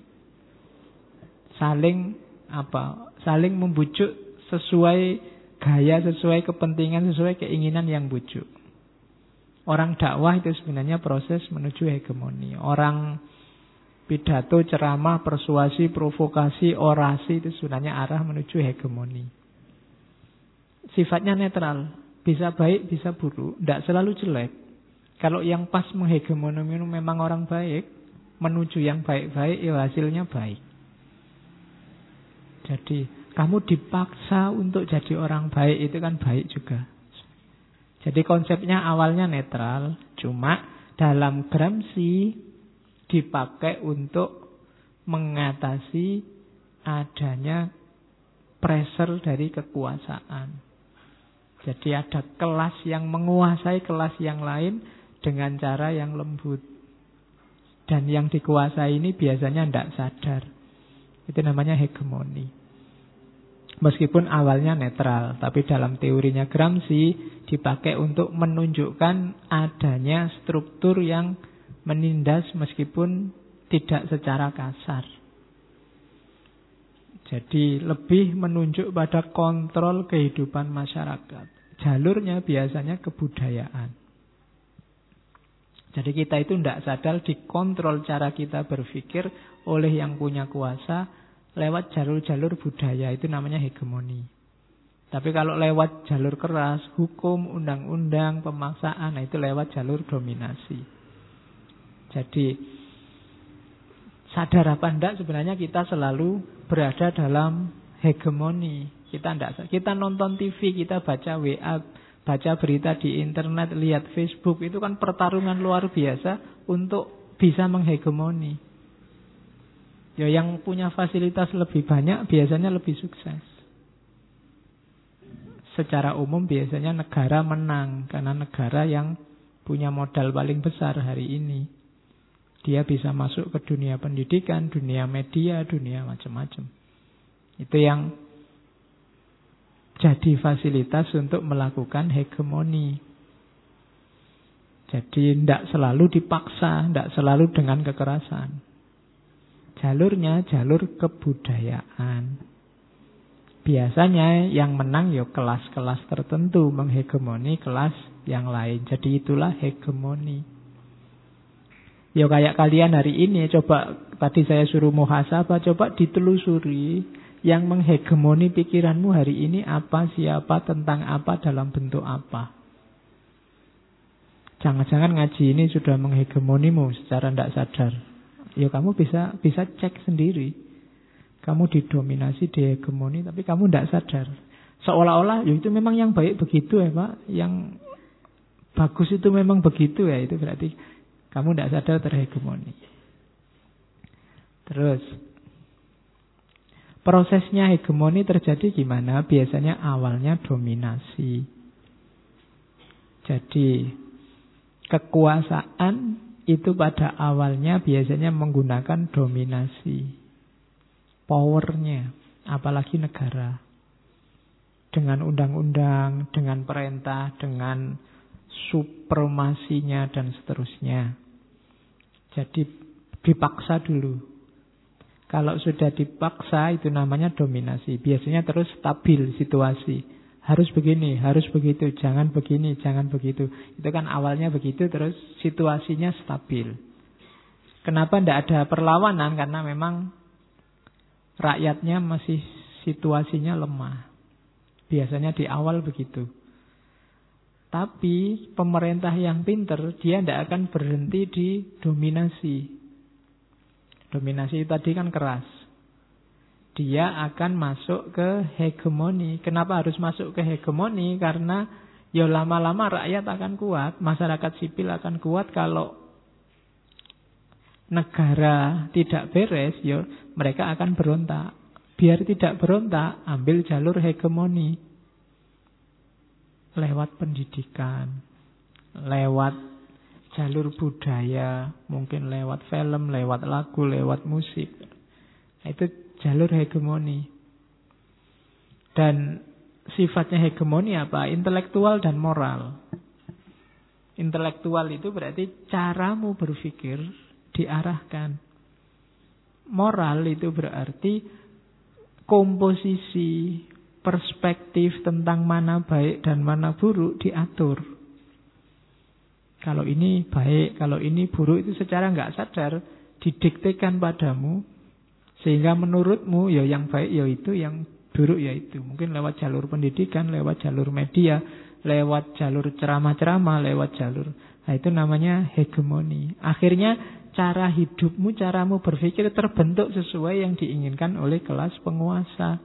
Saling membujuk sesuai gaya, sesuai kepentingan, sesuai keinginan yang bujuk. Orang dakwah itu sebenarnya proses menuju hegemoni. Orang pidato, ceramah, persuasi, provokasi, orasi itu sebenarnya arah menuju hegemoni. Sifatnya netral. Bisa baik, bisa buruk. Tidak selalu jelek. Kalau yang pas menghegemoni memang orang baik, menuju yang baik-baik, ya hasilnya baik. Jadi, kamu dipaksa untuk jadi orang baik, itu kan baik juga. Jadi konsepnya awalnya netral, cuma dalam Gramsci dipakai untuk mengatasi adanya pressure dari kekuasaan. Jadi ada kelas yang menguasai kelas yang lain dengan cara yang lembut. Dan yang dikuasai ini biasanya tidak sadar. Itu namanya hegemoni. Meskipun awalnya netral, tapi dalam teorinya Gramsci dipakai untuk menunjukkan adanya struktur yang menindas meskipun tidak secara kasar. Jadi lebih menunjuk pada kontrol kehidupan masyarakat. Jalurnya biasanya kebudayaan. Jadi kita itu tidak sadar dikontrol cara kita berpikir oleh yang punya kuasa lewat jalur-jalur budaya. Itu namanya hegemoni. Tapi kalau lewat jalur keras, hukum, undang-undang, pemaksaan, itu lewat jalur dominasi. Jadi sadar apa enggak sebenarnya kita selalu berada dalam hegemoni. Kita nonton TV, kita baca WA baca berita di internet, lihat Facebook, itu kan pertarungan luar biasa untuk bisa menghegemoni. Ya, yang punya fasilitas lebih banyak biasanya lebih sukses. Secara umum biasanya negara menang, karena negara yang punya modal paling besar hari ini. Dia bisa masuk ke dunia pendidikan, dunia media, dunia macam-macam. Itu yang jadi fasilitas untuk melakukan hegemoni. Jadi tidak selalu dipaksa, tidak selalu dengan kekerasan. Jalurnya jalur kebudayaan. Biasanya yang menang ya kelas-kelas tertentu menghegemoni kelas yang lain. Jadi itulah hegemoni. Ya kayak kalian hari ini, coba tadi saya suruh muhasabah, coba ditelusuri yang menghegemoni pikiranmu hari ini apa, siapa, tentang apa, dalam bentuk apa. Jangan-jangan ngaji ini sudah menghegemonimu secara tidak sadar. Ya kamu bisa cek sendiri. Kamu didominasi, dihegemoni, tapi kamu tidak sadar. Seolah-olah ya itu memang yang baik begitu ya Pak, yang bagus itu memang begitu ya, itu berarti kamu tidak sadar terhegemoni. Terus, prosesnya hegemoni terjadi gimana? Biasanya awalnya dominasi. Jadi, kekuasaan itu pada awalnya biasanya menggunakan dominasi. Powernya, apalagi negara. Dengan undang-undang, dengan perintah, dengan supremasinya dan seterusnya. Jadi dipaksa dulu. Kalau sudah dipaksa itu namanya dominasi. Biasanya terus stabil situasi. Harus begini, harus begitu, jangan begini, jangan begitu. Itu kan awalnya begitu, terus situasinya stabil. Kenapa tidak ada perlawanan? Karena memang rakyatnya masih situasinya lemah. Biasanya di awal begitu. Tapi pemerintah yang pinter, dia tidak akan berhenti di dominasi. Dominasi tadi kan keras. Dia akan masuk ke hegemoni. Kenapa harus masuk ke hegemoni? Karena ya lama-lama rakyat akan kuat, masyarakat sipil akan kuat. Kalau negara tidak beres, ya mereka akan berontak. Biar tidak berontak, ambil jalur hegemoni. Lewat pendidikan, lewat jalur budaya, mungkin lewat film, lewat lagu, lewat musik. Itu jalur hegemoni. Dan sifatnya hegemoni apa? Intelektual dan moral. Intelektual itu berarti caramu berpikir diarahkan. Moral itu berarti komposisi perspektif tentang mana baik dan mana buruk diatur. Kalau ini baik, kalau ini buruk, itu secara nggak sadar didiktekan padamu. Sehingga menurutmu ya yang baik ya itu, yang buruk ya itu. Mungkin lewat jalur pendidikan, lewat jalur media, lewat jalur ceramah-ceramah, lewat jalur. Nah itu namanya hegemoni. Akhirnya cara hidupmu, caramu berpikir terbentuk sesuai yang diinginkan oleh kelas penguasa.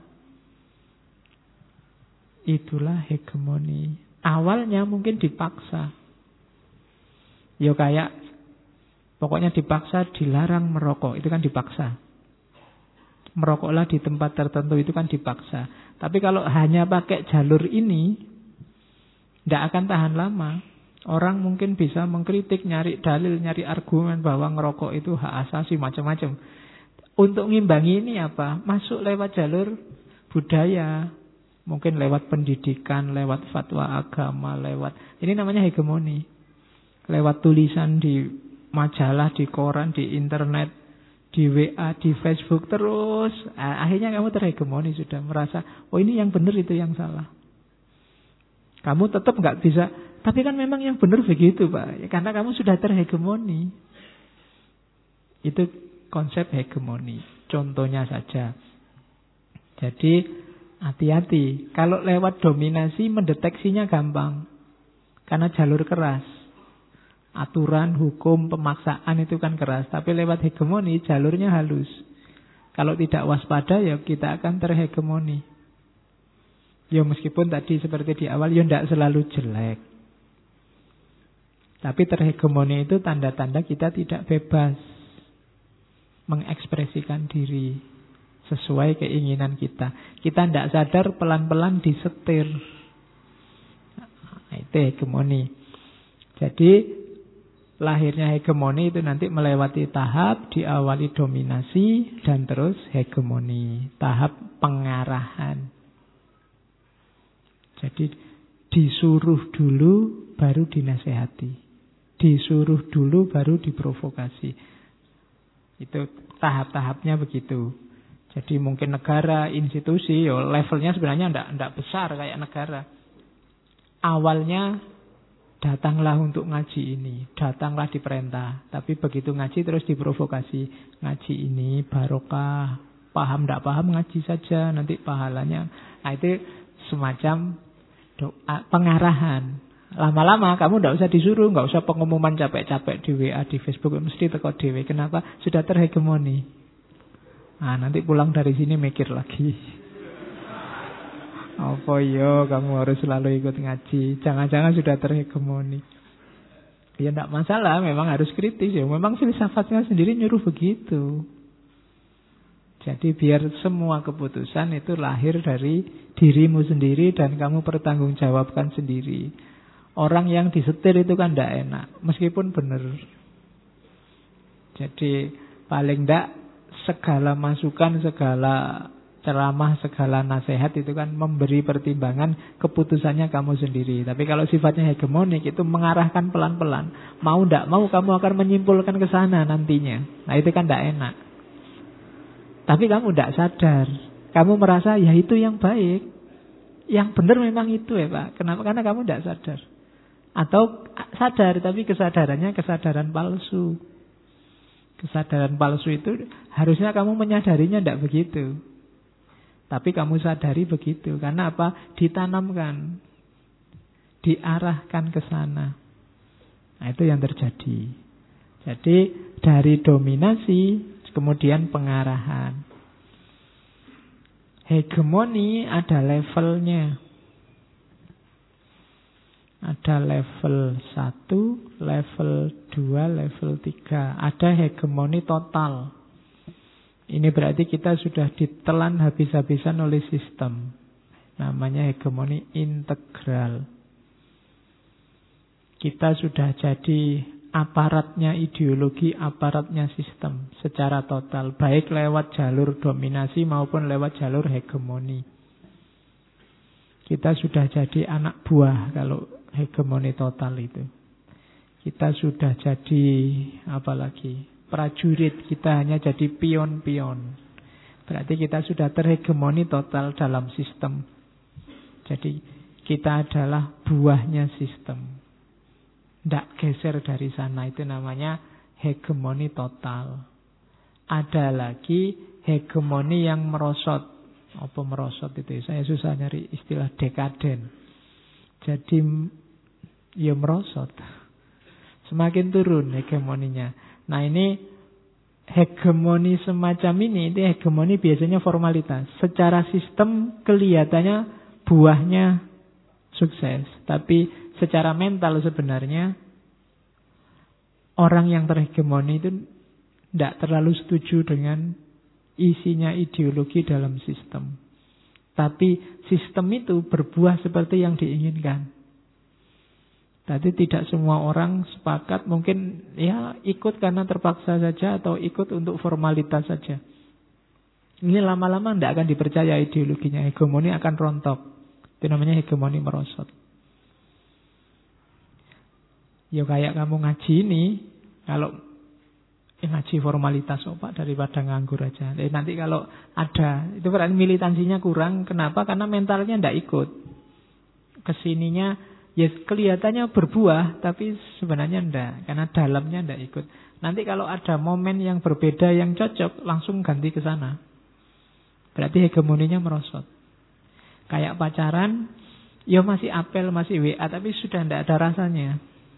Itulah hegemoni. Awalnya mungkin dipaksa. Ya kayak pokoknya dipaksa dilarang merokok. Itu kan dipaksa. Merokoklah di tempat tertentu, itu kan dipaksa. Tapi kalau hanya pakai jalur ini, tidak akan tahan lama. Orang mungkin bisa mengkritik, nyari dalil, nyari argumen bahwa ngerokok itu hak asasi, macam-macam. Untuk ngimbangi ini apa? Masuk lewat jalur budaya. Mungkin lewat pendidikan, lewat fatwa agama, lewat... Ini namanya hegemoni. Lewat tulisan di majalah, di koran, di internet, di WA, di Facebook, terus. Akhirnya kamu terhegemoni sudah. Merasa, oh ini yang benar, itu yang salah. Kamu tetap nggak bisa. Tapi kan memang yang benar begitu Pak. Karena kamu sudah terhegemoni. Itu konsep hegemoni. Contohnya saja. Jadi... hati-hati, kalau lewat dominasi mendeteksinya gampang. Karena jalur keras. Aturan, hukum, pemaksaan itu kan keras. Tapi lewat hegemoni jalurnya halus. Kalau tidak waspada ya kita akan terhegemoni. Ya meskipun tadi seperti di awal, ya tidak selalu jelek. Tapi terhegemoni itu tanda-tanda kita tidak bebas mengekspresikan diri sesuai keinginan kita. Kita tidak sadar pelan-pelan disetir. Nah, itu hegemoni. Jadi lahirnya hegemoni itu nanti melewati tahap, diawali dominasi, dan terus hegemoni. Tahap pengarahan. Jadi disuruh dulu baru dinasehati. Disuruh dulu baru diprovokasi. Itu tahap-tahapnya begitu. Jadi mungkin negara, institusi, ya levelnya sebenarnya tidak besar kayak negara. Awalnya datanglah untuk ngaji ini, datanglah diperintah. Tapi begitu ngaji terus diprovokasi. Ngaji ini barokah, paham tidak paham ngaji saja, nanti pahalanya. Nah itu semacam doa, pengarahan. Lama-lama kamu tidak usah disuruh, nggak usah pengumuman capek-capek di WA, di Facebook, mesti teko dhewe. Kenapa? Sudah terhegemoni. Nah, nanti pulang dari sini mikir lagi. Apa yo kamu harus selalu ikut ngaji? Jangan-jangan sudah terhegemoni. Ya tidak masalah, memang harus kritis ya. Memang filsafatnya sendiri nyuruh begitu. Jadi biar semua keputusan itu lahir dari dirimu sendiri dan kamu pertanggungjawabkan sendiri. Orang yang disetir itu kan tidak enak, meskipun benar. Jadi paling tidak segala masukan, segala ceramah, segala nasihat itu kan memberi pertimbangan, keputusannya kamu sendiri. Tapi kalau sifatnya hegemonik itu mengarahkan pelan-pelan. Mau tidak mau kamu akan menyimpulkan ke sana nantinya. Nah itu kan tidak enak. Tapi kamu tidak sadar. Kamu merasa ya itu yang baik. Yang benar memang itu ya Pak. Kenapa? Karena kamu tidak sadar. Atau sadar tapi kesadarannya kesadaran palsu. Kesadaran palsu itu harusnya kamu menyadarinya tidak begitu. Tapi kamu sadari begitu. Karena apa? Ditanamkan. Diarahkan ke sana. Nah itu yang terjadi. Jadi dari dominasi kemudian pengarahan. Hegemoni ada levelnya. Ada level 1, level 2, level 3. Ada hegemoni total. Ini berarti kita sudah ditelan habis-habisan oleh sistem. Namanya hegemoni integral. Kita sudah jadi aparatnya ideologi, aparatnya sistem secara total, baik lewat jalur dominasi maupun lewat jalur hegemoni. Kita sudah jadi anak buah kalau hegemoni total itu. Kita sudah jadi apalagi prajurit, kita hanya jadi pion-pion. Berarti kita sudah terhegemoni total dalam sistem. Jadi kita adalah buahnya sistem. Tidak geser dari sana, itu namanya hegemoni total. Ada lagi hegemoni yang merosot. Apa merosot itu? Saya susah nyari istilah dekaden. Jadi ya merosot. Semakin turun hegemoninya. Nah ini hegemoni semacam ini hegemoni biasanya formalitas. Secara sistem kelihatannya buahnya sukses. Tapi secara mental sebenarnya orang yang terhegemoni itu tidak terlalu setuju dengan isinya ideologi dalam sistem. Tapi sistem itu berbuah seperti yang diinginkan. Tadi tidak semua orang sepakat, mungkin ya ikut karena terpaksa saja atau ikut untuk formalitas saja. Ini lama-lama tidak akan dipercaya ideologinya, hegemoni akan rontok. Itu namanya hegemoni merosot. Ya kayak kamu ngaji ini, kalau ngaji formalitas Pak daripada nganggur aja. Nanti kalau ada, itu berarti militansinya kurang. Kenapa? Karena mentalnya tidak ikut. Kesininya ya kelihatannya berbuah, tapi sebenarnya tidak. Karena dalamnya tidak ikut. Nanti kalau ada momen yang berbeda, yang cocok, langsung ganti ke sana. Berarti hegemoninya merosot. Kayak pacaran, ya masih apel, masih WA, tapi sudah tidak ada rasanya.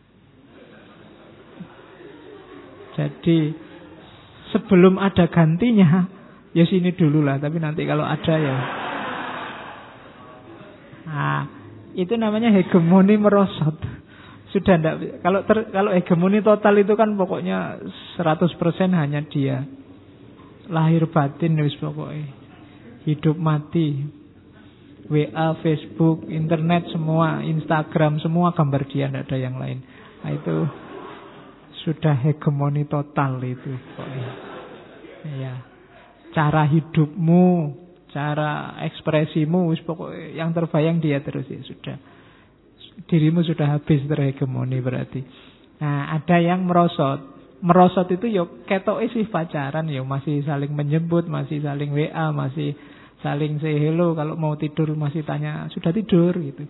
Jadi sebelum ada gantinya, ya sini dulu lah. Tapi nanti kalau ada ya Itu namanya hegemoni merosot. Sudah enggak, kalau hegemoni total itu kan pokoknya 100% hanya dia. Lahir batin wis pokoknya. Hidup mati. WA, Facebook, internet semua, Instagram semua gambar dia, enggak ada yang lain. Itu sudah hegemoni total itu pokoknya. Ya. Cara hidupmu, cara ekspresimu, pokoknya yang terbayang dia terus ya sudah. Dirimu sudah habis terhegemoni berarti. Nah, ada yang merosot. Merosot itu ya ketoke sih pacaran ya, masih saling menjemput, masih saling WA, masih saling say hello, kalau mau tidur masih tanya sudah tidur gitu.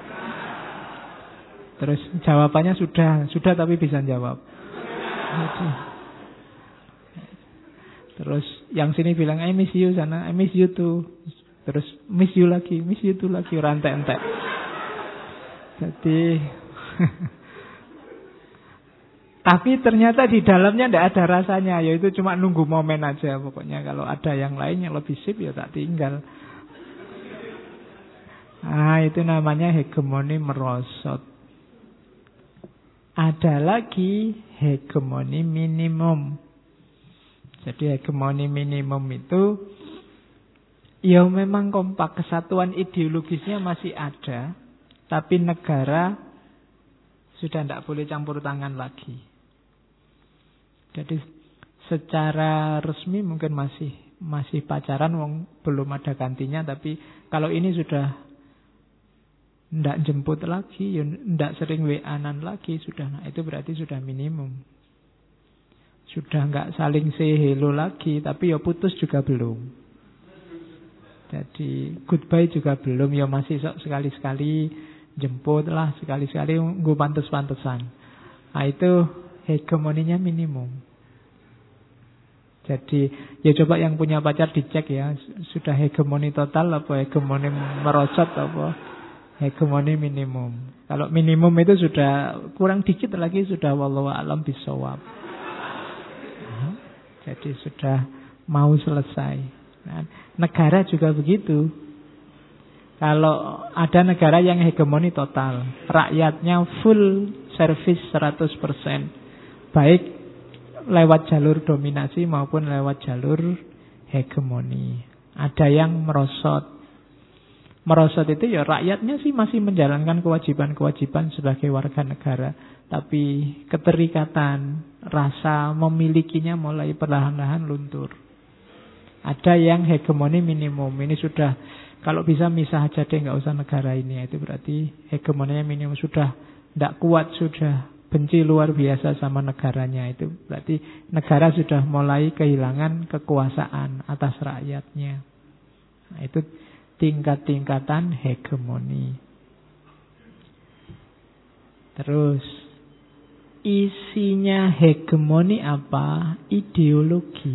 Terus jawabannya sudah tapi bisa jawab. Terus yang sini bilang I miss you, sana I miss you too. Terus miss you lagi ora entek-entek. Jadi tapi ternyata di dalamnya tidak ada rasanya, yaitu cuma nunggu momen aja. Pokoknya kalau ada yang lain yang lebih sip ya tak tinggal. Itu namanya hegemoni merosot. Ada lagi hegemoni minimum. Jadi hegemoni minimum itu ya memang kompak, kesatuan ideologisnya masih ada, tapi negara sudah tidak boleh campur tangan lagi. Jadi secara resmi mungkin masih pacaran, belum ada gantinya, tapi kalau ini sudah tidak jemput lagi, tidak sering WA-an lagi, sudah, itu berarti sudah minimum. Sudah nggak saling say hello lagi, tapi ya putus juga belum. Jadi goodbye juga belum, ya masih sekali-sekali jemput lah, sekali-sekali nggak pantes-pantesan. Itu hegemoninya minimum. Jadi ya coba yang punya pacar dicek ya, sudah hegemoni total apa hegemoni merosot apa hegemoni minimum. Kalau minimum itu sudah kurang dikit lagi sudah wallahu a'lam bishawab. Jadi sudah mau selesai. Nah, negara juga begitu. Kalau ada negara yang hegemoni total, rakyatnya full service 100%, baik lewat jalur dominasi maupun lewat jalur hegemoni. Ada yang merosot. Merosot itu ya rakyatnya sih masih menjalankan kewajiban-kewajiban sebagai warga negara, tapi keterikatan, rasa memilikinya mulai perlahan-lahan luntur. Ada yang hegemoni minimum. Ini sudah, kalau bisa misah aja deh, nggak usah negara ini. Itu berarti hegemoninya minimum, sudah tidak kuat, sudah benci luar biasa sama negaranya. Itu berarti negara sudah mulai kehilangan kekuasaan atas rakyatnya. Nah, itu tingkat-tingkatan hegemoni. Terus isinya hegemoni apa? Ideologi.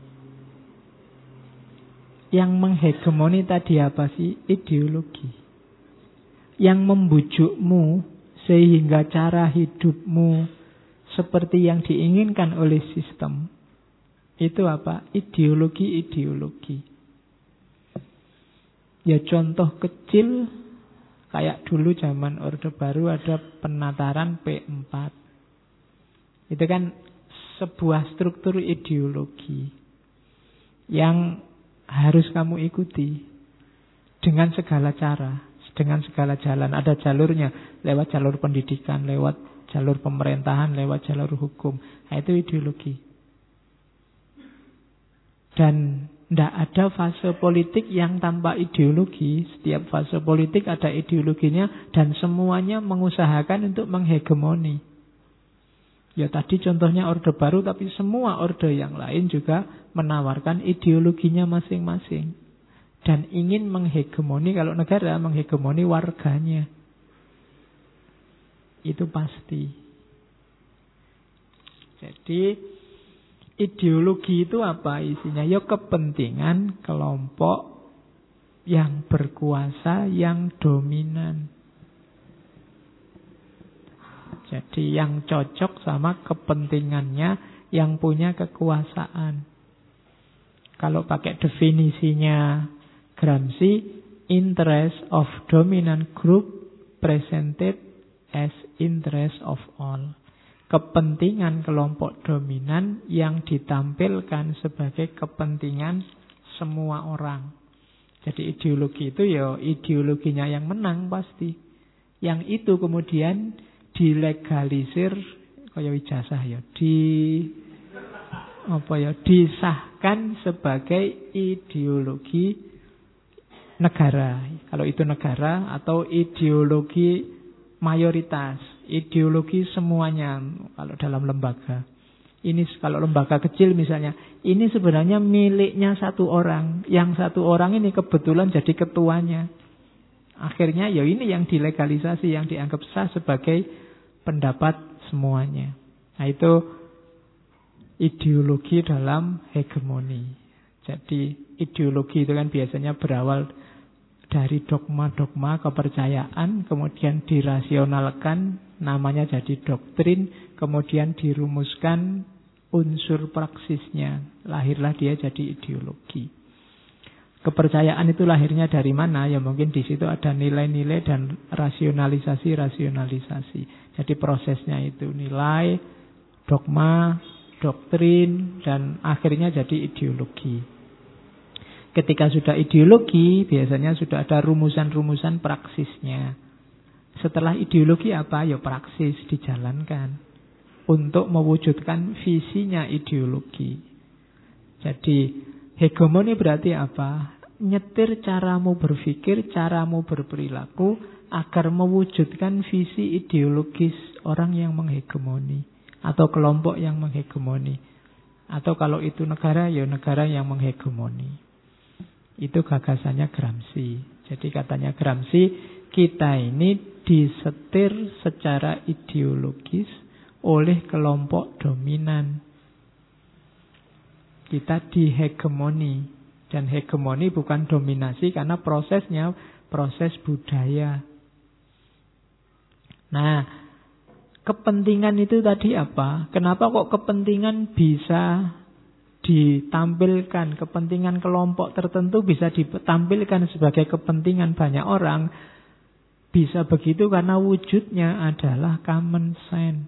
Yang menghegemoni tadi apa sih? Ideologi. Yang membujukmu sehingga cara hidupmu seperti yang diinginkan oleh sistem. Itu apa? Ideologi-ideologi. Ya contoh kecil, kayak dulu zaman Orde Baru ada penataran P4. Itu kan sebuah struktur ideologi yang harus kamu ikuti dengan segala cara, dengan segala jalan. Ada jalurnya, lewat jalur pendidikan, lewat jalur pemerintahan, lewat jalur hukum. Nah, itu ideologi. Dan tidak ada fase politik yang tanpa ideologi. Setiap fase politik ada ideologinya dan semuanya mengusahakan untuk menghegemoni. Ya tadi contohnya Orde Baru, tapi semua orde yang lain juga menawarkan ideologinya masing-masing. Dan ingin menghegemoni, kalau negara menghegemoni warganya. Itu pasti. Jadi ideologi itu apa isinya? Ya kepentingan kelompok yang berkuasa, yang dominan. Jadi yang cocok sama kepentingannya yang punya kekuasaan. Kalau pakai definisinya Gramsci, interest of dominant group presented as interest of all. Kepentingan kelompok dominan yang ditampilkan sebagai kepentingan semua orang. Jadi ideologi itu ya ideologinya yang menang pasti. Yang itu kemudian dilegalisir kaya ijazah ya, disahkan sebagai ideologi negara. Kalau itu negara atau ideologi mayoritas, ideologi semuanya kalau dalam lembaga. Ini kalau lembaga kecil misalnya, ini sebenarnya miliknya satu orang. Yang satu orang ini kebetulan jadi ketuanya. Akhirnya ya ini yang dilegalisasi, yang dianggap sah sebagai pendapat semuanya. Nah itu ideologi dalam hegemoni. Jadi ideologi itu kan biasanya berawal dari dogma-dogma kepercayaan, kemudian dirasionalkan, namanya jadi doktrin, kemudian dirumuskan unsur praksisnya. Lahirlah dia jadi ideologi. Kepercayaan itu lahirnya dari mana? Ya mungkin di situ ada nilai-nilai dan rasionalisasi. Jadi prosesnya itu nilai, dogma, doktrin, dan akhirnya jadi ideologi. Ketika sudah ideologi, biasanya sudah ada rumusan-rumusan praksisnya. Setelah ideologi apa? Ya praksis dijalankan untuk mewujudkan visinya ideologi. Jadi hegemoni berarti apa? Nyetir caramu berpikir, caramu berperilaku agar mewujudkan visi ideologis orang yang menghegemoni atau kelompok yang menghegemoni. Atau kalau itu negara, ya negara yang menghegemoni. Itu gagasannya Gramsci. Jadi katanya Gramsci, kita ini disetir secara ideologis oleh kelompok dominan. Kita dihegemoni. Dan hegemoni bukan dominasi karena prosesnya proses budaya. Nah, kepentingan itu tadi apa? Kenapa kok kepentingan bisa ditampilkan, kepentingan kelompok tertentu bisa ditampilkan sebagai kepentingan banyak orang? Bisa begitu karena wujudnya adalah common sense.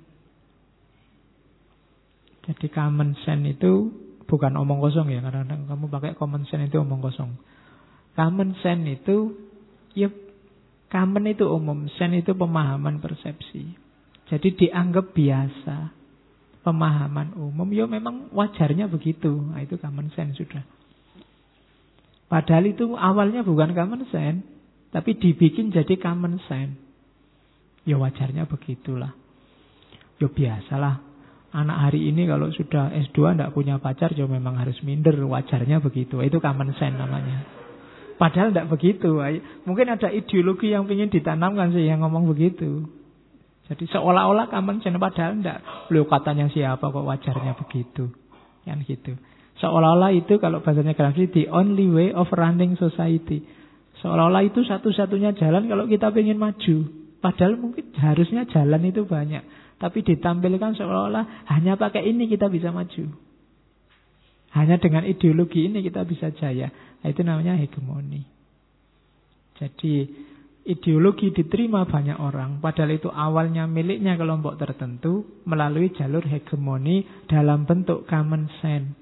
Jadi common sense itu bukan omong kosong ya, kadang-kadang kamu pakai common sense itu omong kosong. Common sense itu, ya common itu umum, sense itu pemahaman persepsi. Jadi dianggap biasa, pemahaman umum, ya memang wajarnya begitu. Nah, itu common sense sudah. Padahal itu awalnya bukan common sense, tapi dibikin jadi common sense. Ya wajarnya begitulah. Ya biasalah. Anak hari ini kalau sudah S2 tidak punya pacar, ya memang harus minder. Wajarnya begitu. Itu common sense namanya. Padahal tidak begitu. Mungkin ada ideologi yang ingin ditanamkan sih yang ngomong begitu. Jadi seolah-olah common sense, padahal tidak. Beliau katanya siapa kok wajarnya begitu. Yang gitu. Seolah-olah itu kalau bahasanya Gramsci, the only way of running society. Seolah-olah itu satu-satunya jalan kalau kita ingin maju. Padahal mungkin harusnya jalan itu banyak. Tapi ditampilkan seolah-olah hanya pakai ini kita bisa maju. Hanya dengan ideologi ini kita bisa jaya. Nah, itu namanya hegemoni. Jadi ideologi diterima banyak orang. Padahal itu awalnya miliknya kelompok tertentu melalui jalur hegemoni dalam bentuk common sense.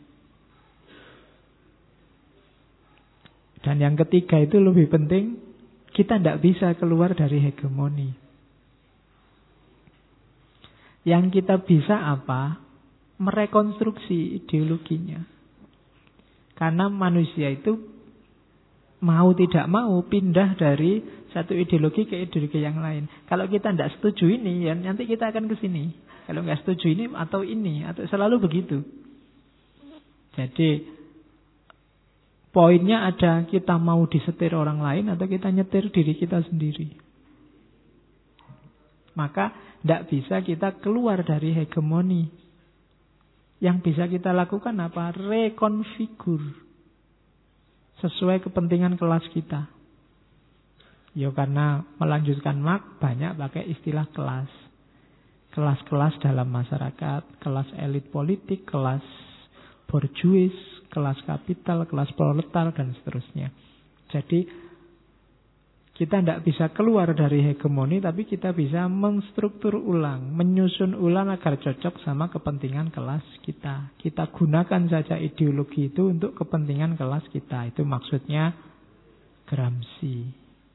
Dan yang ketiga itu lebih penting, kita tidak bisa keluar dari hegemoni. Yang kita bisa apa? Merekonstruksi ideologinya. Karena manusia itu mau tidak mau pindah dari satu ideologi ke ideologi yang lain. Kalau kita tidak setuju ini, ya nanti kita akan ke sini. Kalau nggak setuju ini, atau selalu begitu. Jadi poinnya ada, kita mau disetir orang lain atau kita nyetir diri kita sendiri. Maka tidak bisa kita keluar dari hegemoni. Yang bisa kita lakukan apa? Rekonfigur. Sesuai kepentingan kelas kita. Ya karena melanjutkan Marx banyak pakai istilah kelas. Kelas-kelas dalam masyarakat. Kelas elit politik, kelas borjuis, kelas kapital, kelas proletar, dan seterusnya. Jadi Kita tidak bisa keluar dari hegemoni, tapi kita bisa menstruktur ulang, menyusun ulang agar cocok sama kepentingan kelas kita. Kita gunakan saja ideologi itu untuk kepentingan kelas kita. Itu maksudnya Gramsci.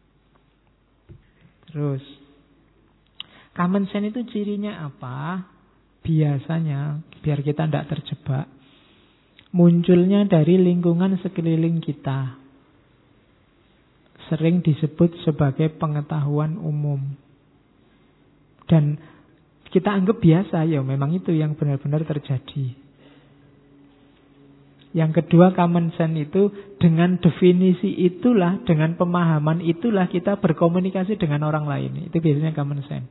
Terus, common sense itu cirinya apa? Biasanya, biar kita tidak terjebak, munculnya dari lingkungan sekeliling kita. Sering disebut sebagai pengetahuan umum. Dan kita anggap biasa, ya memang itu yang benar-benar terjadi. Yang kedua, common sense itu dengan definisi itulah, dengan pemahaman itulah kita berkomunikasi dengan orang lain. Itu biasanya common sense.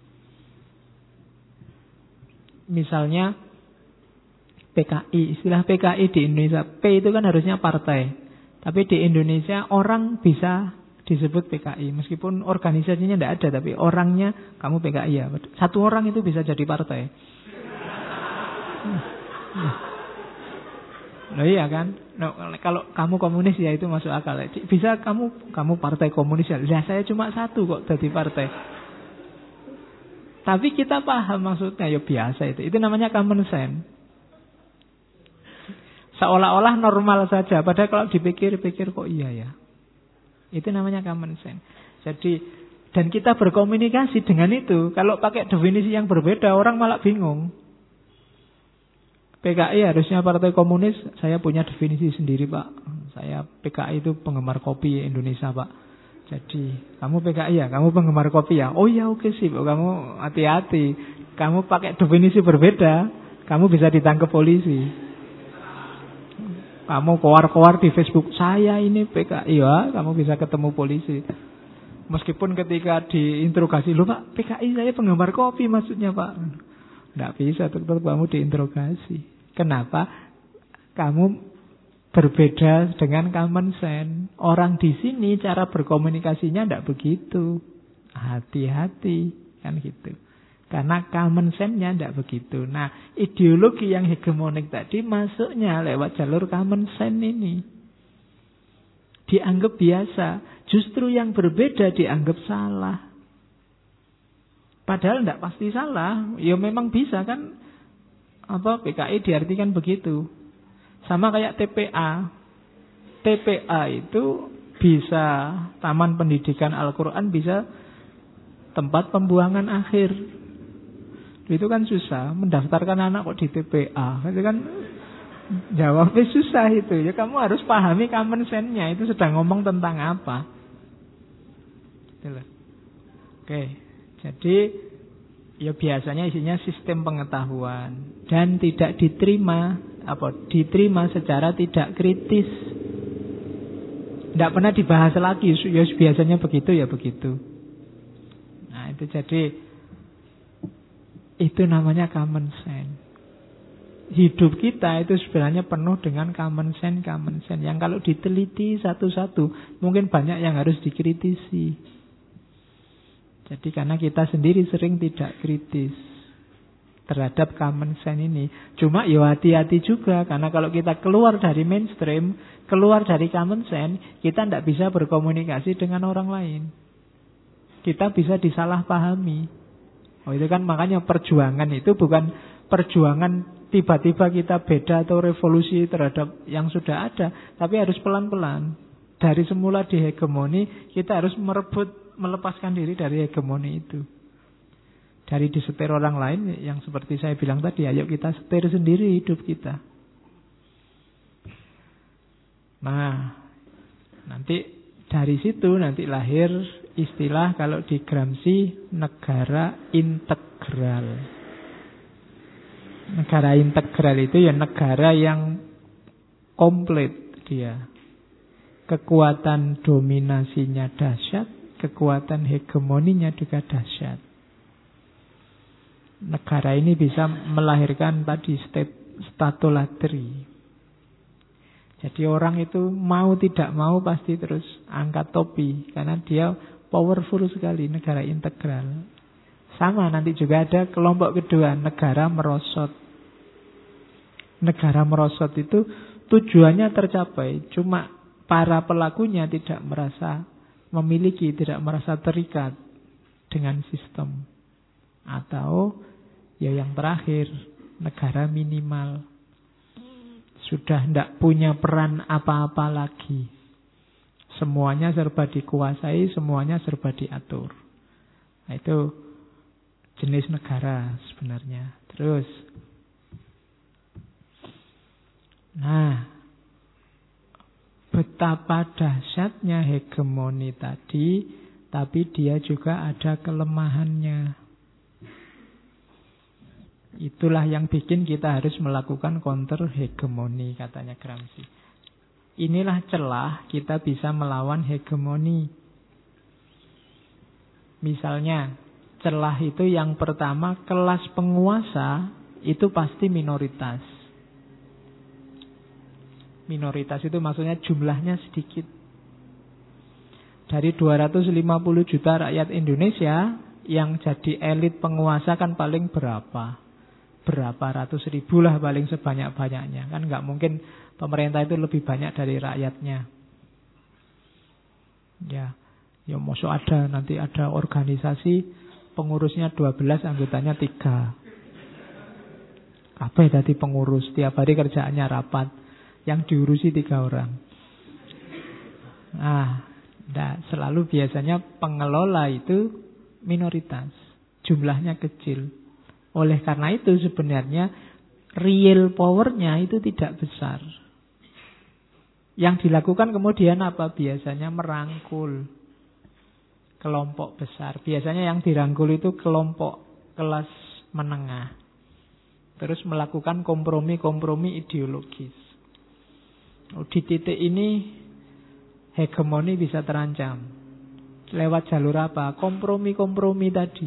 Misalnya PKI, istilah PKI di Indonesia, P itu kan harusnya partai. Tapi di Indonesia orang bisa disebut PKI. Meskipun organisasinya tidak ada, tapi orangnya kamu PKI ya. Satu orang itu bisa jadi partai. Nah iya kan? Nah, kalau kamu komunis ya itu masuk akal. Bisa kamu partai komunis ya. Lah saya cuma satu kok jadi partai. Tapi kita paham maksudnya, ya biasa itu. Itu namanya common sense. Seolah-olah normal saja, padahal kalau dipikir-pikir kok iya ya. Itu namanya common sense. Jadi, dan kita berkomunikasi dengan itu. Kalau pakai definisi yang berbeda, orang malah bingung. PKI harusnya partai komunis, saya punya definisi sendiri Pak. Saya PKI itu penggemar kopi Indonesia Pak. Jadi, kamu PKI ya, kamu penggemar kopi ya. Oh ya oke sih, kamu hati-hati. Kamu pakai definisi berbeda, kamu bisa ditangkap polisi. Kamu koar-koar di Facebook, saya ini PKI ya, kamu bisa ketemu polisi. Meskipun ketika diinterogasi, loh Pak, PKI saya penggemar kopi maksudnya Pak. Tidak bisa, tetap kamu diinterogasi. Kenapa? Kamu berbeda dengan common sense. Orang di sini cara berkomunikasinya tidak begitu. Hati-hati, kan gitu. Karena common sense-nya tidak begitu. Nah, ideologi yang hegemonik tadi masuknya lewat jalur common sense ini. Dianggap biasa. Justru yang berbeda dianggap salah. Padahal tidak pasti salah. Ya memang bisa kan. PKI diartikan begitu. Sama kayak TPA. TPA itu bisa Taman Pendidikan Al-Quran, bisa tempat pembuangan akhir. Itu kan susah, mendaftarkan anak kok di TPA. Itu kan jawabnya susah itu. Ya kamu harus pahami common sense-nya. Itu sedang ngomong tentang apa. Oke, jadi ya biasanya isinya sistem pengetahuan. Dan tidak diterima secara tidak kritis. Tidak pernah dibahas lagi. Ya biasanya begitu ya begitu. Nah itu jadi, itu namanya common sense. Hidup kita itu sebenarnya penuh dengan common sense yang kalau diteliti satu-satu mungkin banyak yang harus dikritisi. Jadi karena kita sendiri sering tidak kritis terhadap common sense ini. Cuma ya hati-hati juga, karena kalau kita keluar dari mainstream, keluar dari common sense, kita tidak bisa berkomunikasi dengan orang lain. Kita bisa disalahpahami. Oh itu kan makanya perjuangan itu bukan perjuangan tiba-tiba kita beda atau revolusi terhadap yang sudah ada, tapi harus pelan-pelan. Dari semula dihegemoni, kita harus melepaskan diri dari hegemoni itu. Dari disetir orang lain, yang seperti saya bilang tadi, ayo kita setir sendiri hidup kita. Nah, nanti dari situ nanti lahir istilah kalau di Gramsci negara integral. Negara integral itu ya negara yang komplit dia. Kekuatan dominasinya dahsyat, kekuatan hegemoninya juga dahsyat. Negara ini bisa melahirkan tadi statolatri. Jadi orang itu mau tidak mau pasti terus angkat topi, karena dia powerful sekali, negara integral. Sama nanti juga ada kelompok kedua, negara merosot. Negara merosot itu tujuannya tercapai, cuma para pelakunya tidak merasa memiliki, tidak merasa terikat dengan sistem. Atau ya yang terakhir, negara minimal. Sudah tidak punya peran apa-apa lagi. Semuanya serba dikuasai, semuanya serba diatur. Nah, itu jenis negara sebenarnya. Terus, nah, betapa dahsyatnya hegemoni tadi, tapi dia juga ada kelemahannya. Itulah yang bikin kita harus melakukan counter hegemoni, katanya Gramsci. Inilah celah kita bisa melawan hegemoni. Misalnya, celah itu yang pertama, kelas penguasa itu pasti minoritas. Minoritas itu maksudnya jumlahnya sedikit. Dari 250 juta rakyat Indonesia, yang jadi elit penguasa kan paling berapa? Berapa ratus ribu lah paling sebanyak-banyaknya. Kan nggak mungkin pemerintah itu lebih banyak dari rakyatnya. Ya masuk ada, nanti ada organisasi pengurusnya 12, anggotanya 3. Kabeh tadi pengurus, tiap hari kerjaannya rapat. Yang diurusi 3 orang. Selalu biasanya pengelola itu minoritas. Jumlahnya kecil. Oleh karena itu sebenarnya real powernya itu tidak besar. Yang dilakukan kemudian apa? Biasanya merangkul kelompok besar. Biasanya yang dirangkul itu kelompok kelas menengah. Terus melakukan kompromi-kompromi ideologis. Di titik ini hegemoni bisa terancam. Lewat jalur apa? Kompromi-kompromi tadi.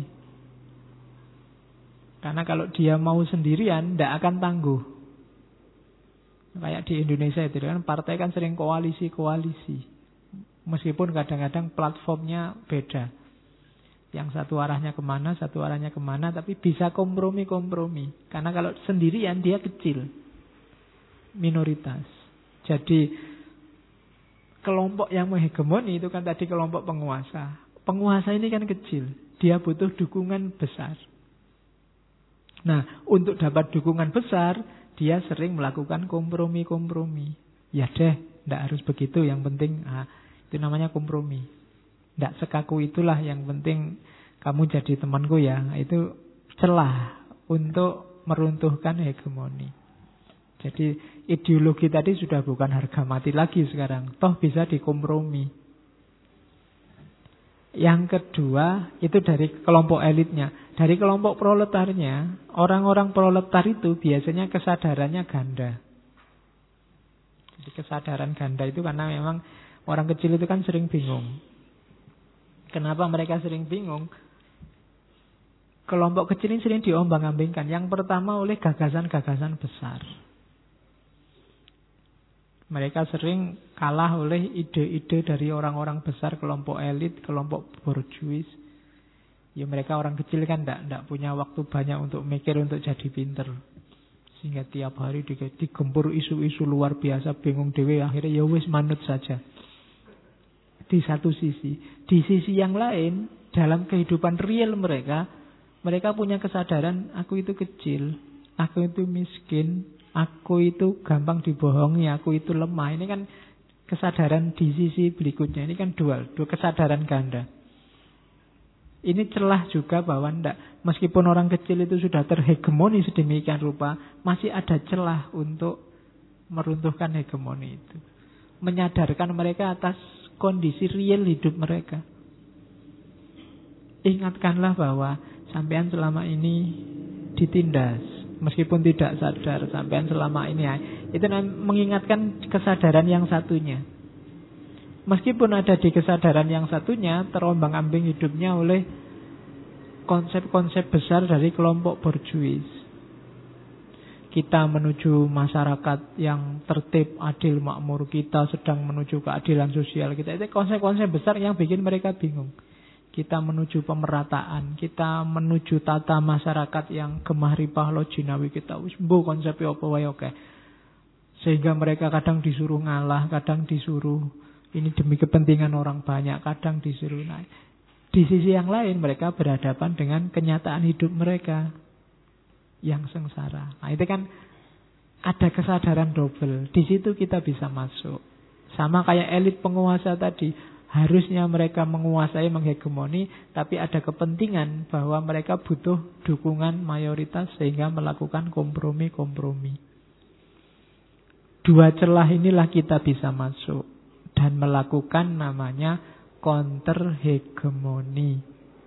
Karena kalau dia mau sendirian, tidak akan tangguh. Kayak di Indonesia itu kan, partai kan sering koalisi-koalisi. Meskipun kadang-kadang platformnya beda. Yang satu arahnya kemana, satu arahnya kemana, tapi bisa kompromi-kompromi. Karena kalau sendirian dia kecil. Minoritas. Jadi kelompok yang menghegemoni itu kan tadi kelompok penguasa. Penguasa ini kan kecil. Dia butuh dukungan besar. Nah, untuk dapat dukungan besar, dia sering melakukan kompromi-kompromi. Ya deh, tidak harus begitu, yang penting itu namanya kompromi. Tidak sekaku itulah, yang penting kamu jadi temanku ya. Itu celah untuk meruntuhkan hegemoni. Jadi ideologi tadi sudah bukan harga mati lagi sekarang. Toh bisa dikompromi. Yang kedua, itu dari kelompok elitnya. Dari kelompok proletarnya, orang-orang proletar itu biasanya kesadarannya ganda. Jadi kesadaran ganda itu karena memang orang kecil itu kan sering bingung. Kenapa mereka sering bingung? Kelompok kecil ini sering diombang-ambingkan. Yang pertama oleh gagasan-gagasan besar. Mereka sering kalah oleh ide-ide dari orang-orang besar, kelompok elit, kelompok borjuis. Ya mereka orang kecil kan tidak punya waktu banyak untuk mikir, untuk jadi pinter. Sehingga tiap hari digempur isu-isu luar biasa, bingung dewe, akhirnya ya wis manut saja. Di satu sisi. Di sisi yang lain, dalam kehidupan real mereka punya kesadaran, aku itu kecil, aku itu miskin, aku itu gampang dibohongi, aku itu lemah. Ini kan kesadaran di sisi berikutnya. Ini kan dua kesadaran ganda. Ini celah juga bahwa meskipun orang kecil itu sudah terhegemoni sedemikian rupa, masih ada celah untuk meruntuhkan hegemoni itu. Menyadarkan mereka atas kondisi real hidup mereka. Ingatkanlah bahwa sampean selama ini ditindas. Meskipun tidak sadar, sampean selama ini itu mengingatkan kesadaran yang satunya. Meskipun ada di kesadaran yang satunya, terombang-ambing hidupnya oleh konsep-konsep besar dari kelompok borjuis. Kita menuju masyarakat yang tertib, adil, makmur. Kita sedang menuju keadilan sosial. Itu konsep-konsep besar yang bikin mereka bingung. Kita menuju pemerataan, kita menuju tata masyarakat yang gemah ripah lo jinawi, kita konsepnya apa wae oke. Sehingga mereka kadang disuruh ngalah, kadang disuruh Ini demi kepentingan orang banyak, kadang disuruh naik. Di sisi yang lain mereka berhadapan dengan kenyataan hidup mereka yang sengsara. Nah itu kan ada kesadaran double. Di situ kita bisa masuk. Sama kayak elit penguasa tadi. Harusnya mereka menguasai, menghegemoni, tapi ada kepentingan bahwa mereka butuh dukungan mayoritas sehingga melakukan kompromi-kompromi. Dua celah inilah kita bisa masuk dan melakukan namanya counter hegemoni.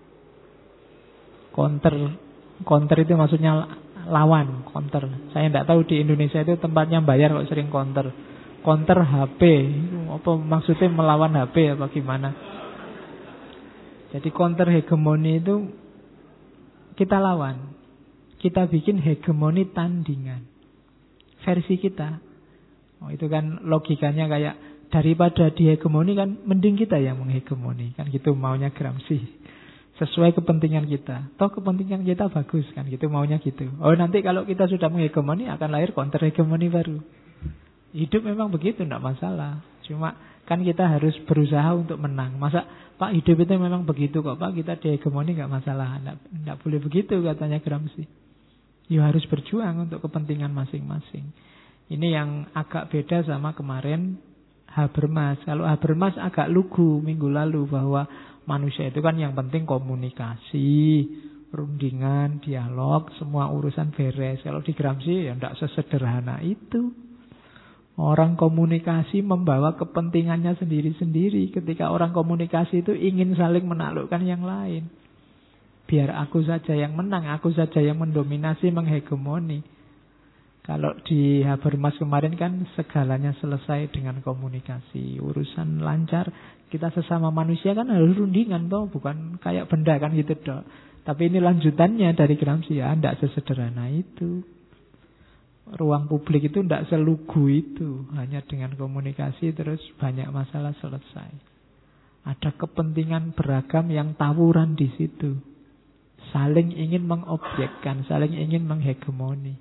Counter itu maksudnya lawan, counter. Saya tidak tahu di Indonesia itu tempatnya bayar kok sering counter. Counter HP, apa maksudnya melawan HP apa gimana? Jadi counter hegemoni itu kita lawan. Kita bikin hegemoni tandingan. Versi kita. Oh, itu kan logikanya kayak daripada dihegemoni kan mending kita yang menghegemoni. Kan gitu maunya Gramsci. Sesuai kepentingan kita. Toh kepentingan kita bagus kan gitu maunya gitu. Oh nanti kalau kita sudah menghegemoni akan lahir counter hegemoni baru. Hidup memang begitu, tidak masalah. Cuma kan kita harus berusaha untuk menang. Masa Pak hidup itu memang begitu kok Pak, kita dihegemoni nggak masalah. Tidak boleh begitu katanya Gramsci. Ya harus berjuang untuk kepentingan masing-masing. Ini yang agak beda sama kemarin Habermas. Kalau Habermas agak lugu minggu lalu bahwa manusia itu kan yang penting komunikasi, rundingan, dialog, semua urusan beres. Kalau di Gramsci ya tidak sesederhana itu. Orang komunikasi membawa kepentingannya sendiri-sendiri. Ketika orang komunikasi itu ingin saling menaklukkan yang lain. Biar aku saja yang menang, aku saja yang mendominasi, menghegemoni. Kalau di Habermas kemarin kan segalanya selesai dengan komunikasi. Urusan lancar, kita sesama manusia kan harus rundingan toh, bukan kayak benda kan gitu toh. Tapi ini lanjutannya dari Gramsci ya, tidak sesederhana itu. Ruang publik itu tidak selugu itu. Hanya dengan komunikasi terus banyak masalah selesai. Ada kepentingan beragam yang tawuran di situ. Saling ingin mengobjekkan, saling ingin menghegemoni.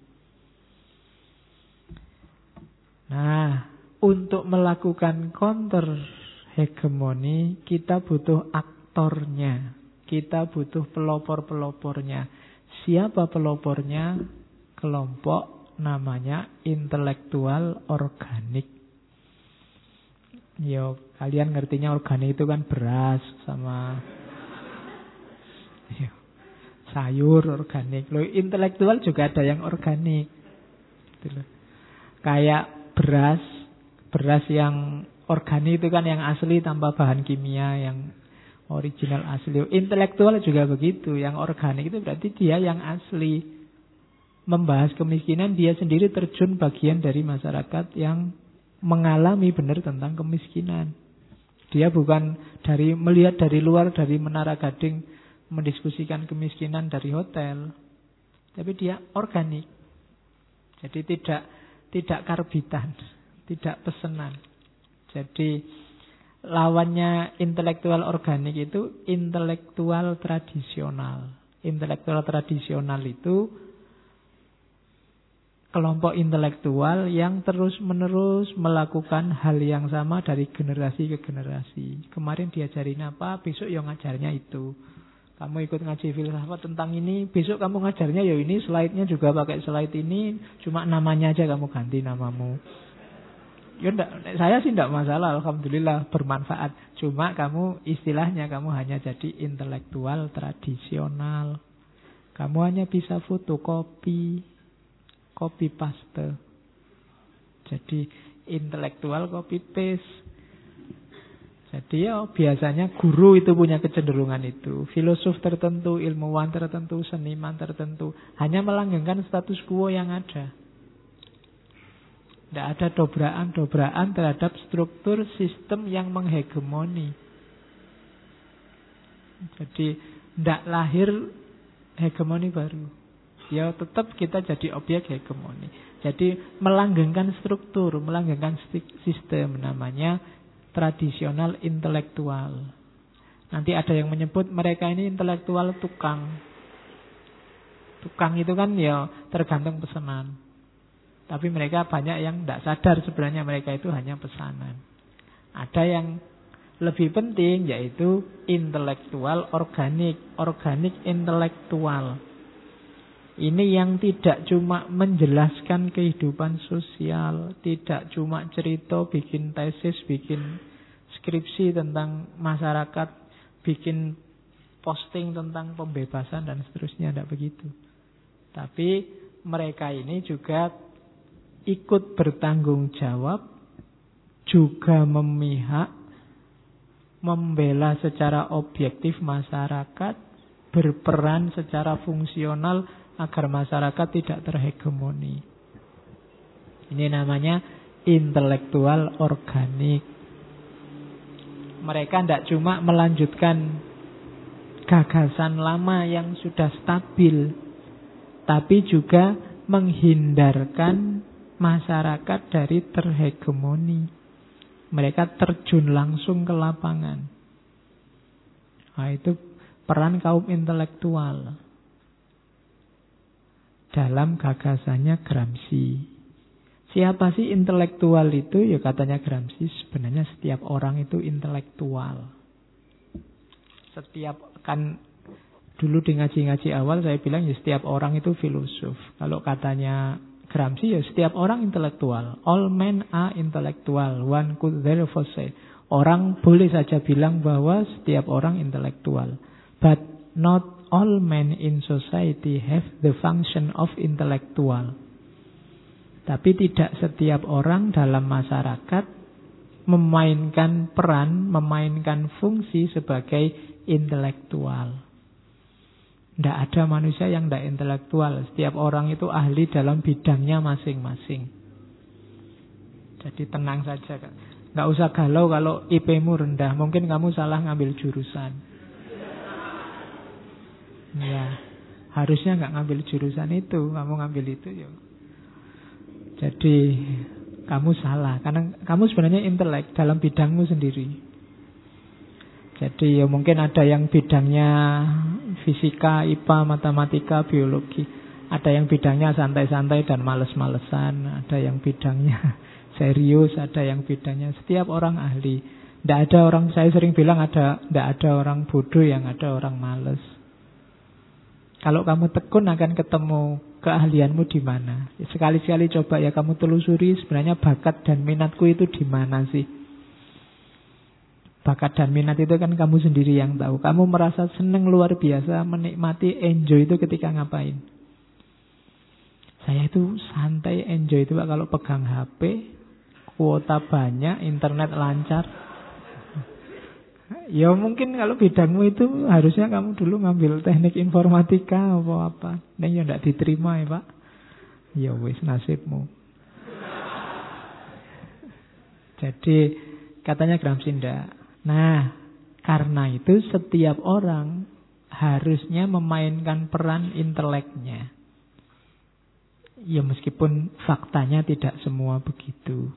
Nah, untuk melakukan counter hegemoni kita butuh aktornya. Kita butuh pelopor-pelopornya. Siapa pelopornya? Kelompok namanya intelektual organik. Yo, kalian ngertinya organik itu kan beras sama sayur organik. Loh, intelektual juga ada yang organik. Gitu loh. Kayak beras yang organik itu kan yang asli tanpa bahan kimia, yang original asli. Intelektual juga begitu, yang organik itu berarti dia yang asli. Membahas kemiskinan, dia sendiri terjun bagian dari masyarakat yang mengalami benar tentang kemiskinan. Dia bukan melihat dari luar, dari Menara Gading, mendiskusikan kemiskinan dari hotel. Tapi dia organik. Jadi tidak karbitan, tidak pesenan. Jadi lawannya intelektual organik itu intelektual tradisional. Intelektual tradisional itu kelompok intelektual yang terus-menerus melakukan hal yang sama dari generasi ke generasi. Kemarin diajarin apa, besok yang ngajarnya itu. Kamu ikut ngaji filsafat tentang ini, besok kamu ngajarnya ya ini, slide-nya juga pakai slide ini, cuma namanya aja kamu ganti namamu. Ya enggak, saya sih enggak masalah, alhamdulillah bermanfaat. Cuma kamu istilahnya kamu hanya jadi intelektual tradisional. Kamu hanya bisa fotokopi, copy paste. Jadi intelektual copy paste. Jadi ya biasanya guru itu punya kecenderungan itu. Filosof tertentu, ilmuwan tertentu, seniman tertentu hanya melanggengkan status quo yang ada. Tidak ada dobraan-dobraan terhadap struktur sistem yang menghegemoni. Jadi tidak lahir hegemoni baru. Ya tetap kita jadi objek hegemoni. Jadi melanggengkan struktur, melanggengkan sistem, namanya tradisional intelektual. Nanti ada yang menyebut mereka ini intelektual tukang. Tukang itu kan ya tergantung pesanan. Tapi mereka banyak yang tidak sadar sebenarnya mereka itu hanya pesanan. Ada yang lebih penting, yaitu intelektual organik. Organik intelektual. Ini yang tidak cuma menjelaskan kehidupan sosial, tidak cuma cerita, bikin tesis, bikin skripsi tentang masyarakat, bikin posting tentang pembebasan dan seterusnya, tidak begitu. Tapi mereka ini juga ikut bertanggung jawab, juga memihak, membela secara objektif masyarakat, berperan secara fungsional agar masyarakat tidak terhegemoni. Ini namanya intelektual organik. Mereka tidak cuma melanjutkan gagasan lama yang sudah stabil, tapi juga menghindarkan masyarakat dari terhegemoni. Mereka terjun langsung ke lapangan. Nah, itu peran kaum intelektual dalam gagasannya Gramsci. Siapa sih intelektual itu? Ya katanya Gramsci, sebenarnya setiap orang itu intelektual. Setiap, kan dulu di ngaji-ngaji awal saya bilang ya setiap orang itu filosof. Kalau katanya Gramsci ya setiap orang intelektual. All men are intellectual. One could therefore say. Orang boleh saja bilang bahwa setiap orang intelektual. But not all men in society have the function of intellectual. Tapi tidak setiap orang dalam masyarakat memainkan peran, memainkan fungsi sebagai intelektual. Tidak ada manusia yang tidak intelektual. Setiap orang itu ahli dalam bidangnya masing-masing. Jadi tenang saja. Nggak usah galau kalau IP-mu rendah. Mungkin kamu salah ngambil jurusan. Ya, harusnya nggak ngambil jurusan itu, kamu ngambil itu ya. Jadi kamu salah, karena kamu sebenarnya intelek dalam bidangmu sendiri. Jadi ya mungkin ada yang bidangnya fisika, IPA, matematika, biologi. Ada yang bidangnya santai-santai dan males-malesan. Ada yang bidangnya serius, ada yang bidangnya, setiap orang ahli. Tidak ada orang, saya sering bilang tidak ada orang bodoh yang ada orang males. Kalau kamu tekun akan ketemu keahlianmu di mana. Sekali-sekali coba ya kamu telusuri sebenarnya bakat dan minatku itu di mana sih. Bakat dan minat itu kan kamu sendiri yang tahu. Kamu merasa senang luar biasa, menikmati, enjoy itu ketika ngapain. Saya itu santai, enjoy itu Pak kalau pegang HP, kuota banyak, internet lancar. Ya mungkin kalau bidangmu itu harusnya kamu dulu ngambil teknik informatika atau apa. Nah ya tidak diterima ya Pak. Ya wis nasibmu. Jadi katanya Gramsci ndak. Nah karena itu setiap orang harusnya memainkan peran inteleknya. Ya meskipun faktanya tidak semua begitu.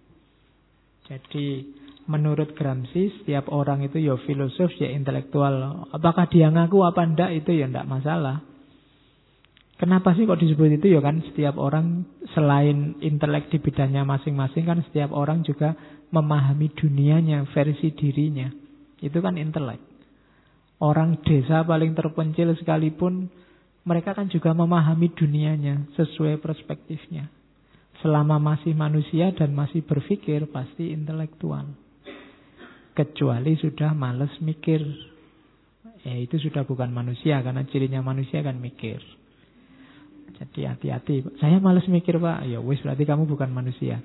Jadi menurut Gramsci setiap orang itu ya filosof, ya intelektual. Apakah dia ngaku apa enggak itu ya enggak masalah. Kenapa sih kok disebut itu ya kan setiap orang selain intelek di bidangnya masing-masing kan setiap orang juga memahami dunianya, versi dirinya. Itu kan intelek. Orang desa paling terpencil sekalipun mereka kan juga memahami dunianya sesuai perspektifnya. Selama masih manusia dan masih berpikir pasti intelektual. Kecuali sudah malas mikir. Ya itu sudah bukan manusia. Karena cirinya manusia kan mikir. Jadi hati-hati. Saya malas mikir Pak. Ya wis berarti kamu bukan manusia.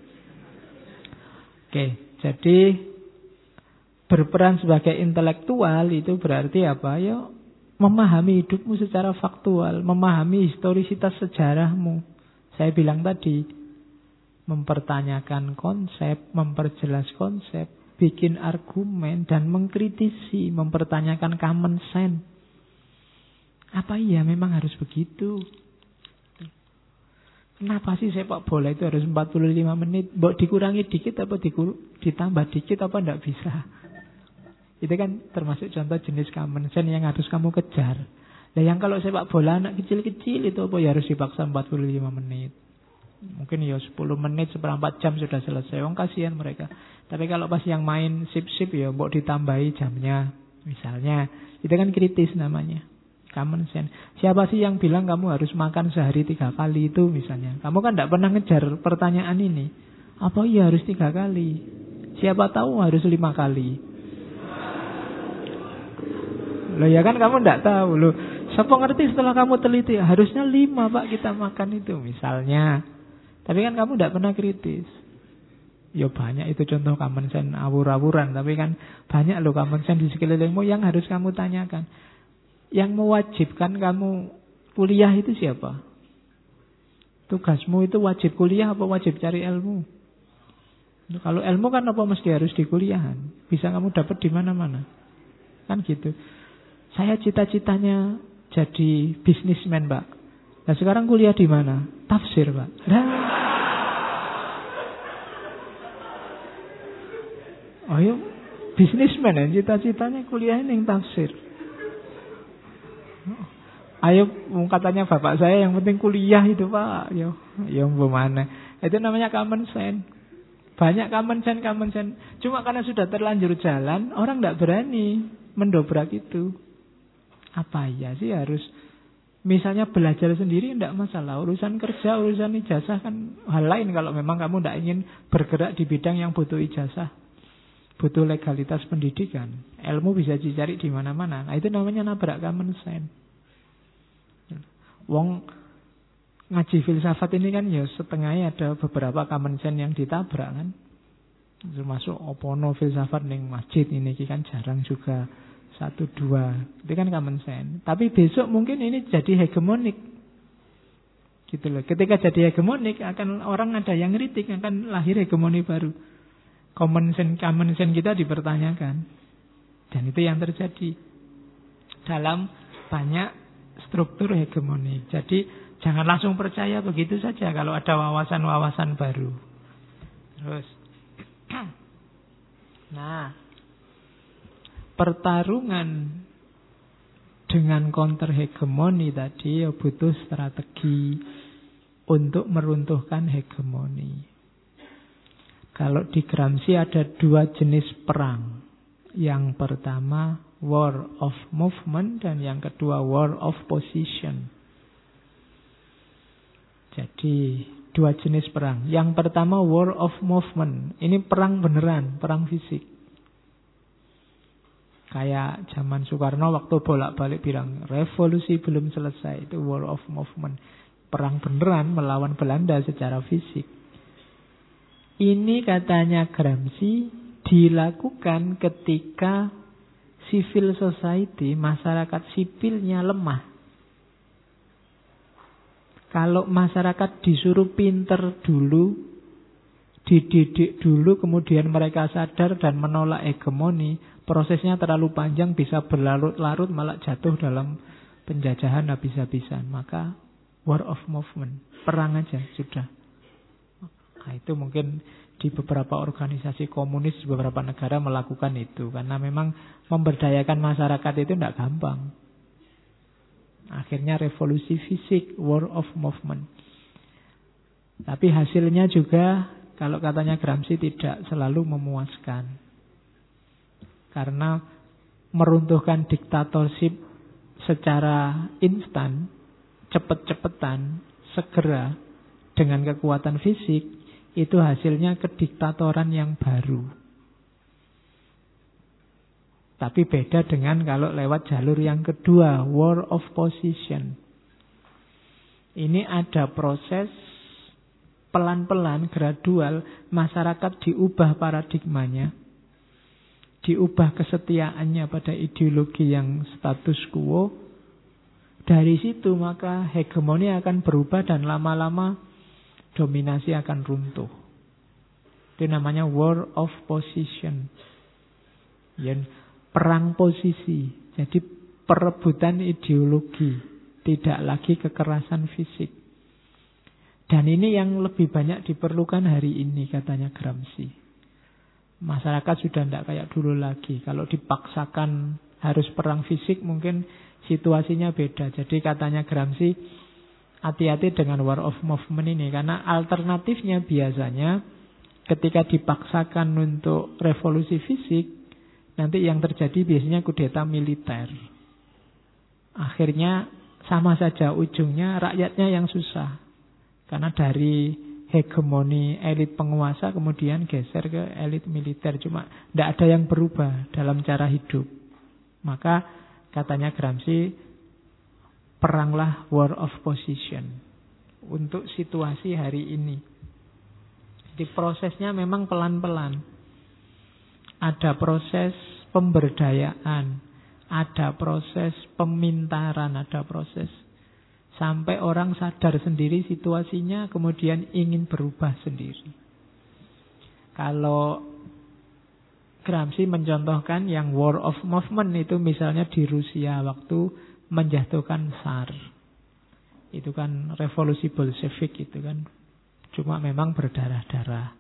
Oke. Jadi berperan sebagai intelektual itu berarti apa? Ya memahami hidupmu secara faktual. Memahami historisitas sejarahmu. Saya bilang tadi. Mempertanyakan konsep. Memperjelas konsep. Bikin argumen dan mengkritisi, mempertanyakan common sense. Apa iya memang harus begitu? Kenapa sih sepak bola itu harus 45 menit? Mbok dikurangi dikit apa ditambah dikit apa enggak bisa? Itu kan termasuk contoh jenis common sense yang harus kamu kejar. Nah yang kalau sepak bola anak kecil-kecil itu apa ya harus dipaksa 45 menit? Mungkin ya 10 menit, seperempat jam sudah selesai. Wong kasihan mereka. Tapi kalau pas yang main sip-sip ya mbok ditambahi jamnya. Misalnya, itu kan kritis namanya. Common sense. Siapa sih yang bilang kamu harus makan sehari 3 kali itu misalnya? Kamu kan tidak pernah ngejar pertanyaan ini. Apa iya harus 3 kali? Siapa tahu harus 5 kali. Loh ya kan kamu tidak tahu. Loh, siapa ngerti setelah kamu teliti? Harusnya 5 Pak kita makan itu misalnya. Tapi kan kamu tidak pernah kritis. Ya banyak itu contoh common sense awur-awuran. Tapi kan banyak loh common sense di sekelilingmu yang harus kamu tanyakan. Yang mewajibkan kamu kuliah itu siapa? Tugasmu itu wajib kuliah apa wajib cari ilmu? Kalau ilmu kan apa mesti harus di kuliahan? Bisa kamu dapat di mana-mana. Kan gitu. Saya cita-citanya jadi bisnismen, Pak. Nah sekarang kuliah di mana? Tafsir, Pak. Ayo, bisnismen ya, cita-citanya kuliah yang tafsir. Ayo, katanya bapak saya yang penting kuliah itu Pak. Yo, bagaimana? Itu namanya common sense. Banyak common sense. Cuma karena sudah terlanjur jalan, orang tidak berani mendobrak itu. Apa ya sih harus? Misalnya belajar sendiri tidak masalah. Urusan kerja, urusan ijazah kan hal lain. Kalau memang kamu tidak ingin bergerak di bidang yang butuh ijazah, butuh legalitas pendidikan. Ilmu bisa dicari di mana-mana. Nah itu namanya nabrak common sense. Wong ngaji filsafat ini kan ya setengahnya ada beberapa common sense yang ditabrak kan. Termasuk opono filsafat ning masjid ini kan jarang juga 1-2. Itu kan common sense. Tapi besok mungkin ini jadi hegemonik. Gitu loh. Ketika jadi hegemonik akan orang ada yang kritik, akan lahir hegemoni baru. Common sense kita dipertanyakan. Dan itu yang terjadi dalam banyak struktur hegemoni. Jadi jangan langsung percaya begitu saja kalau ada wawasan-wawasan baru. Terus nah, pertarungan dengan counter hegemoni tadi ya butuh strategi untuk meruntuhkan hegemoni. Kalau di Gramsci ada 2 jenis perang. Yang pertama war of movement dan yang kedua war of position. Jadi 2 jenis perang. Yang pertama war of movement. Ini perang beneran, perang fisik. Kayak zaman Soekarno waktu bolak-balik bilang revolusi belum selesai. Itu war of movement. Perang beneran melawan Belanda secara fisik. Ini katanya Gramsci dilakukan ketika civil society, masyarakat sipilnya lemah. Kalau masyarakat disuruh pinter dulu, dididik dulu, kemudian mereka sadar dan menolak hegemoni, prosesnya terlalu panjang, bisa berlarut-larut, malah jatuh dalam penjajahan habis-habisan. Maka war of movement, perang aja sudah. Nah, itu mungkin di beberapa organisasi komunis di beberapa negara melakukan itu. Karena memang memberdayakan masyarakat itu tidak gampang. Akhirnya revolusi fisik, war of movement. Tapi hasilnya juga, kalau katanya Gramsci, tidak selalu memuaskan. Karena meruntuhkan diktatorship secara instan, cepet-cepetan, segera, dengan kekuatan fisik, itu hasilnya kediktatoran yang baru. Tapi beda dengan kalau lewat jalur yang kedua, war of position. Ini ada proses pelan-pelan, gradual, masyarakat diubah paradigmanya, diubah kesetiaannya pada ideologi yang status quo. Dari situ maka hegemoni akan berubah dan lama-lama dominasi akan runtuh. Itu namanya war of position. Perang posisi. Jadi perebutan ideologi, tidak lagi kekerasan fisik. Dan ini yang lebih banyak diperlukan hari ini katanya Gramsci. Masyarakat sudah tidak kayak dulu lagi. Kalau dipaksakan harus perang fisik mungkin situasinya beda. Jadi katanya Gramsci, hati-hati dengan war of movement ini. Karena alternatifnya biasanya ketika dipaksakan untuk revolusi fisik, nanti yang terjadi biasanya kudeta militer. Akhirnya sama saja ujungnya rakyatnya yang susah. Karena dari hegemoni elit penguasa kemudian geser ke elit militer. Cuma tidak ada yang berubah dalam cara hidup. Maka katanya Gramsci, peranglah war of position untuk situasi hari ini. Jadi prosesnya memang pelan-pelan. Ada proses pemberdayaan, ada proses pemintaran, ada proses sampai orang sadar sendiri situasinya, kemudian ingin berubah sendiri. Kalau Gramsci mencontohkan yang war of movement itu misalnya di Rusia waktu menjatuhkan Tsar. Itu kan revolusi Bolshevik itu kan. Cuma memang berdarah-darah.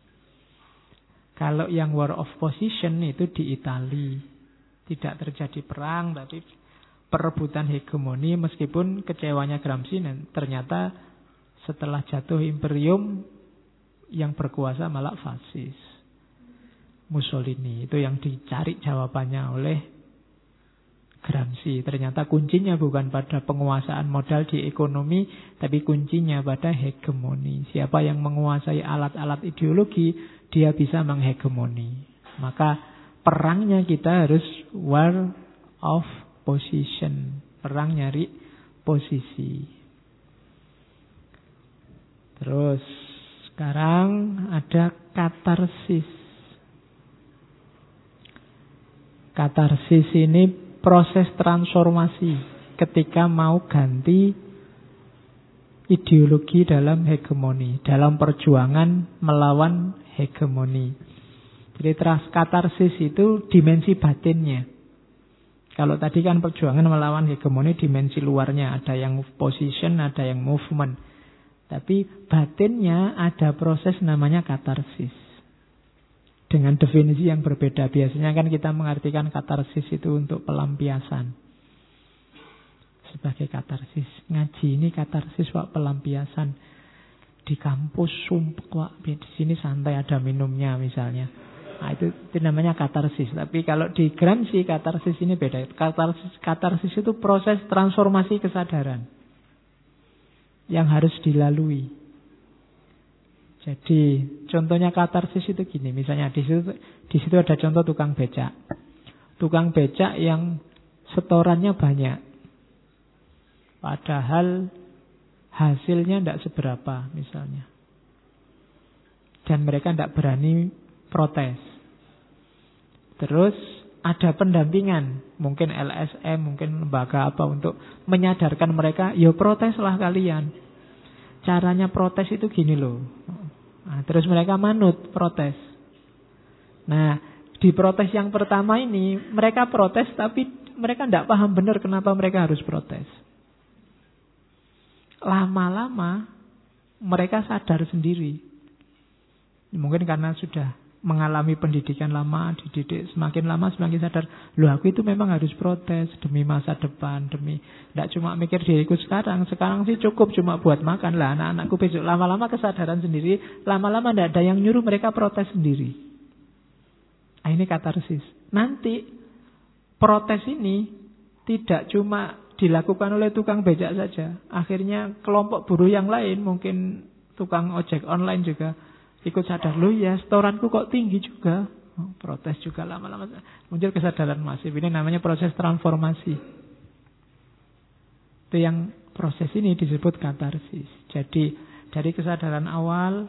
Kalau yang war of position itu di Italia. Tidak terjadi perang tapi perebutan hegemoni, meskipun kecewanya Gramsci ternyata setelah jatuh imperium yang berkuasa malah fasis. Mussolini itu yang dicari jawabannya oleh Gramsci. Ternyata kuncinya bukan pada penguasaan modal di ekonomi, tapi kuncinya pada hegemoni. Siapa yang menguasai alat-alat ideologi, dia bisa menghegemoni. Maka perangnya kita harus war of position. Perang nyari posisi. Terus sekarang ada katarsis. Katarsis ini proses transformasi ketika mau ganti ideologi dalam hegemoni, dalam perjuangan melawan hegemoni. Jadi katarsis itu dimensi batinnya. Kalau tadi kan perjuangan melawan hegemoni dimensi luarnya, ada yang position, ada yang movement. Tapi batinnya ada proses namanya katarsis. Dengan definisi yang berbeda. Biasanya kan kita mengartikan katarsis itu untuk pelampiasan. Sebagai katarsis. Ngaji ini katarsis Pak, pelampiasan. Di kampus sumpek Pak, di sini santai ada minumnya misalnya. Nah, itu namanya katarsis. Tapi kalau di Gramsci katarsis ini beda. Katarsis itu proses transformasi kesadaran yang harus dilalui. Jadi contohnya katarsis itu gini, misalnya di situ ada contoh tukang becak. Tukang becak yang setorannya banyak. Padahal hasilnya tidak seberapa misalnya. Dan mereka tidak berani protes. Terus ada pendampingan, mungkin LSM, mungkin lembaga apa untuk menyadarkan mereka, ya proteslah kalian. Caranya protes itu gini loh. Nah, terus mereka manut protes. Nah, di protes yang pertama ini mereka protes tapi mereka tidak paham benar kenapa mereka harus protes. Lama-lama mereka sadar sendiri. Mungkin karena sudah mengalami pendidikan lama, dididik semakin lama semakin sadar, loh aku itu memang harus protes demi masa depan, demi tidak cuma mikir diriku sekarang sih cukup cuma buat makan lah anak-anakku besok. Lama-lama kesadaran sendiri, lama-lama tidak ada yang nyuruh mereka protes sendiri. Nah, ini katarsis. Nanti protes ini tidak cuma dilakukan oleh tukang becak saja, akhirnya kelompok buruh yang lain, mungkin tukang ojek online juga ikut sadar, loh ya setoranku kok tinggi juga. Protes juga, lama-lama muncul kesadaran masif. Ini namanya proses transformasi. Itu yang proses ini disebut katarsis. Jadi dari kesadaran awal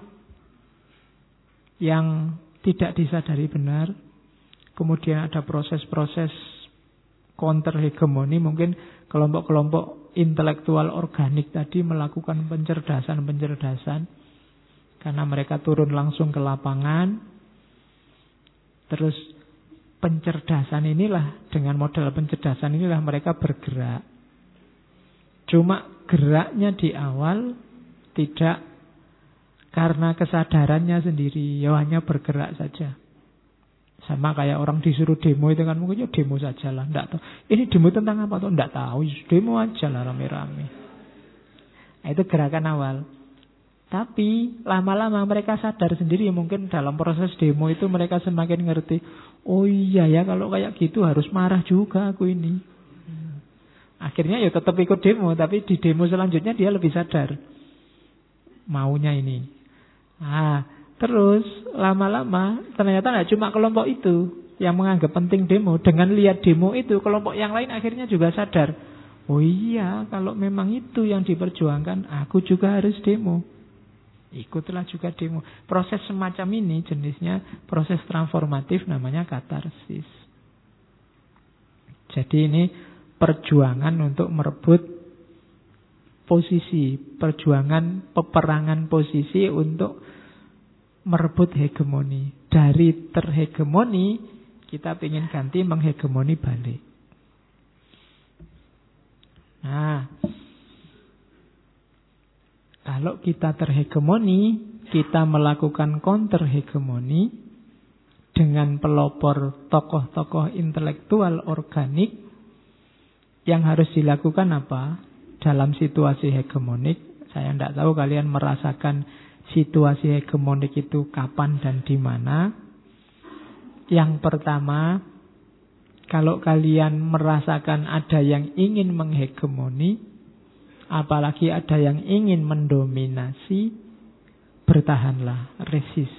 yang tidak disadari benar, kemudian ada proses-proses counter hegemoni, mungkin kelompok-kelompok intelektual organik tadi melakukan pencerdasan karena mereka turun langsung ke lapangan. Terus pencerdasan inilah, dengan modal pencerdasan inilah mereka bergerak. Cuma geraknya di awal tidak karena kesadarannya sendiri, ya hanya bergerak saja. Sama kayak orang disuruh demo itu kan, mungkin ya demo saja lah, enggak tahu. Ini demo tentang apa tuh? Enggak tahu, demo aja lah rame-rame. Nah, itu gerakan awal. Tapi lama-lama mereka sadar sendiri, mungkin dalam proses demo itu mereka semakin ngerti, oh iya ya kalau kayak gitu harus marah juga aku ini. Akhirnya ya tetap ikut demo, tapi di demo selanjutnya dia lebih sadar maunya ini. Terus lama-lama ternyata tidak cuma kelompok itu yang menganggap penting demo. Dengan lihat demo itu, kelompok yang lain akhirnya juga sadar, oh iya kalau memang itu yang diperjuangkan, aku juga harus demo. Ikutlah juga demo. Proses semacam ini jenisnya proses transformatif, namanya katarsis. Jadi ini perjuangan untuk merebut posisi, perjuangan peperangan posisi untuk merebut hegemoni. Dari terhegemoni kita ingin ganti menghegemoni balik. Nah, kalau kita terhegemoni, kita melakukan counter hegemoni dengan pelopor tokoh-tokoh intelektual organik. Yang harus dilakukan apa? Dalam situasi hegemonik, saya tidak tahu kalian merasakan situasi hegemonik itu kapan dan di mana. Yang pertama, kalau kalian merasakan ada yang ingin menghegemoni, apalagi ada yang ingin mendominasi, bertahanlah, resist.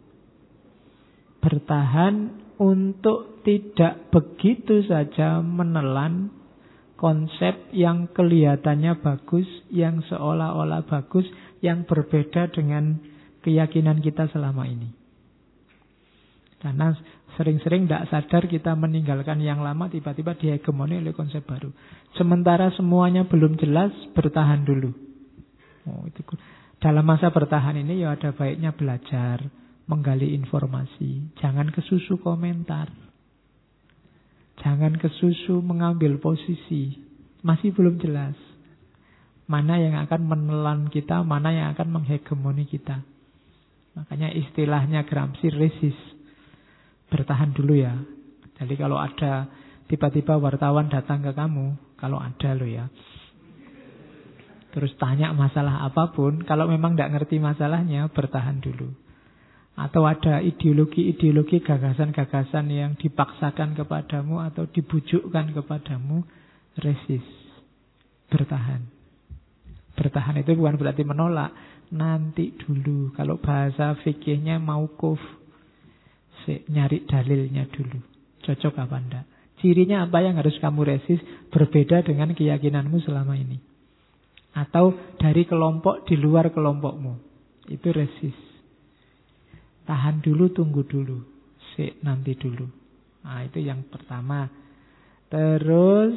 Bertahan untuk tidak begitu saja menelan konsep yang kelihatannya bagus, yang seolah-olah bagus, yang berbeda dengan keyakinan kita selama ini. Karena sering-sering tidak sadar kita meninggalkan yang lama, tiba-tiba dihegemoni oleh konsep baru. Sementara semuanya belum jelas, bertahan dulu. Dalam masa bertahan ini ya ada baiknya belajar, menggali informasi. Jangan kesusu komentar. Jangan kesusu mengambil posisi. Masih belum jelas. Mana yang akan menelan kita, mana yang akan menghegemoni kita. Makanya istilahnya Gramsci resist. Bertahan dulu ya. Jadi kalau ada tiba-tiba wartawan datang ke kamu, kalau ada loh ya, terus tanya masalah apapun, kalau memang tidak ngerti masalahnya, bertahan dulu. Atau ada ideologi-ideologi, gagasan-gagasan yang dipaksakan kepadamu atau dibujukkan kepadamu, resist. Bertahan. Bertahan itu bukan berarti menolak. Nanti dulu. Kalau bahasa fikihnya mauquf. Nyari dalilnya dulu. Cocok apa enggak? Cirinya apa yang harus kamu resist berbeda dengan keyakinanmu selama ini. Atau dari kelompok di luar kelompokmu. Itu resist. Tahan dulu, tunggu dulu. Nanti dulu. Nah, itu yang pertama. Terus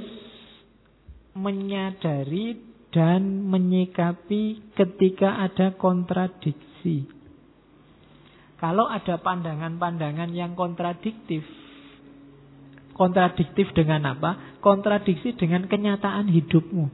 menyadari dan menyikapi ketika ada kontradiksi. Kalau ada pandangan-pandangan yang kontradiktif. Kontradiktif dengan apa? Kontradiksi dengan kenyataan hidupmu.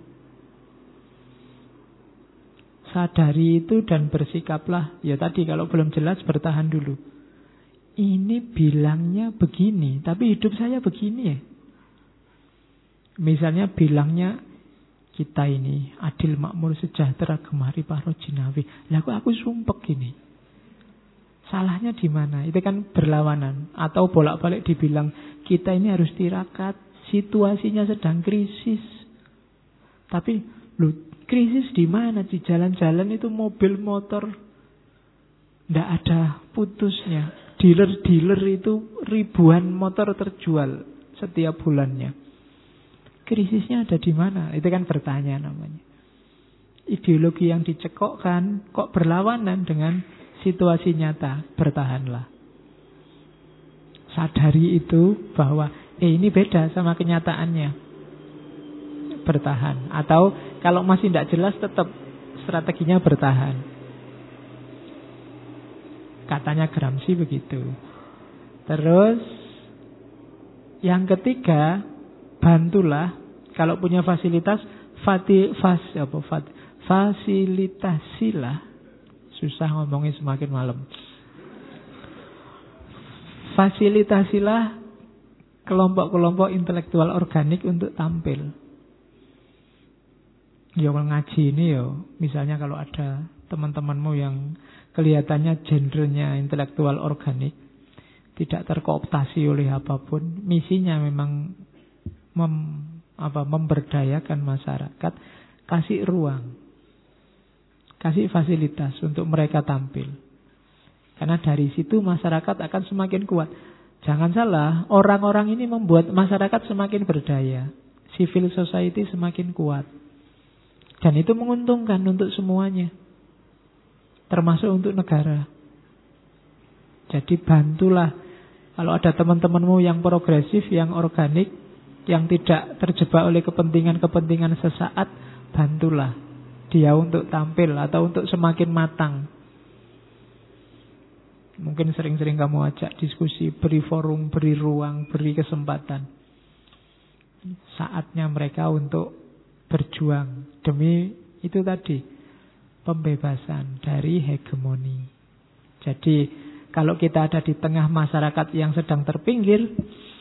Sadari itu dan bersikaplah. Ya tadi kalau belum jelas bertahan dulu. Ini bilangnya begini, tapi hidup saya begini ya. Misalnya bilangnya kita ini adil, makmur, sejahtera, gemari paro jinawi. Lah kok aku sumpek gini? Salahnya di mana? Itu kan berlawanan. Atau bolak-balik dibilang kita ini harus tirakat, situasinya sedang krisis. Tapi krisis di mana? Di jalan-jalan itu mobil motor tidak ada putusnya. Dealer-dealer itu ribuan motor terjual setiap bulannya. Krisisnya ada di mana? Itu kan bertanya namanya. Ideologi yang dicekokkan kok berlawanan dengan situasi nyata. Bertahanlah. Sadari itu bahwa ini beda sama kenyataannya. Bertahan. Atau kalau masih tidak jelas tetap strateginya bertahan. Katanya Gramsci begitu. Terus yang ketiga, bantulah kalau punya fasilitas, fasilitasilah. Susah ngomongnya semakin malam. Fasilitasilah kelompok-kelompok intelektual organik untuk tampil. Ya ngaji ini ya, misalnya kalau ada teman-temanmu yang kelihatannya genrenya intelektual organik, tidak terkooptasi oleh apapun, misinya memang memberdayakan masyarakat, kasih ruang, kasih fasilitas untuk mereka tampil. Karena dari situ masyarakat akan semakin kuat. Jangan salah, orang-orang ini membuat masyarakat semakin berdaya, civil society semakin kuat. Dan itu menguntungkan untuk semuanya, termasuk untuk negara. Jadi bantulah, kalau ada teman-temanmu yang progresif, yang organik, yang tidak terjebak oleh kepentingan-kepentingan sesaat, bantulah dia untuk tampil atau untuk semakin matang. Mungkin sering-sering kamu ajak diskusi, beri forum, beri ruang, beri kesempatan. Saatnya mereka untuk berjuang demi itu tadi, pembebasan dari hegemoni. Jadi kalau kita ada di tengah masyarakat yang sedang terpinggir,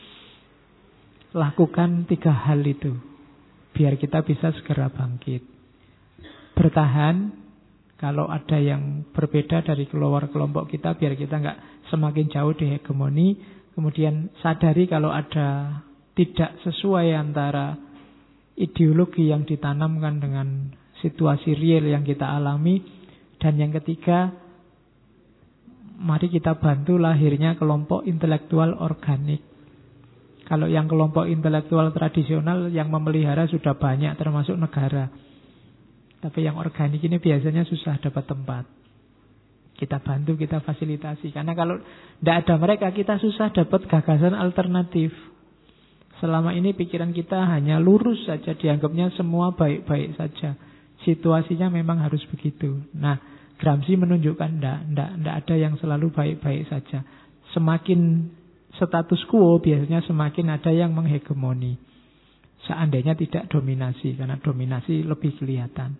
lakukan 3 hal itu biar kita bisa segera bangkit. Bertahan kalau ada yang berbeda dari keluar kelompok kita, biar kita nggak semakin jauh di hegemoni. Kemudian sadari kalau ada tidak sesuai antara ideologi yang ditanamkan dengan situasi real yang kita alami. Dan yang ketiga, mari kita bantu lahirnya kelompok intelektual organik. Kalau yang kelompok intelektual tradisional yang memelihara sudah banyak, termasuk negara. Tapi yang organik ini biasanya susah dapat tempat. Kita bantu, kita fasilitasi. Karena kalau tidak ada mereka, kita susah dapat gagasan alternatif. Selama ini pikiran kita hanya lurus saja, dianggapnya semua baik-baik saja. Situasinya memang harus begitu. Nah, Gramsci menunjukkan tidak ada yang selalu baik-baik saja. Semakin status quo biasanya semakin ada yang menghegemoni. Seandainya tidak dominasi, karena dominasi lebih kelihatan.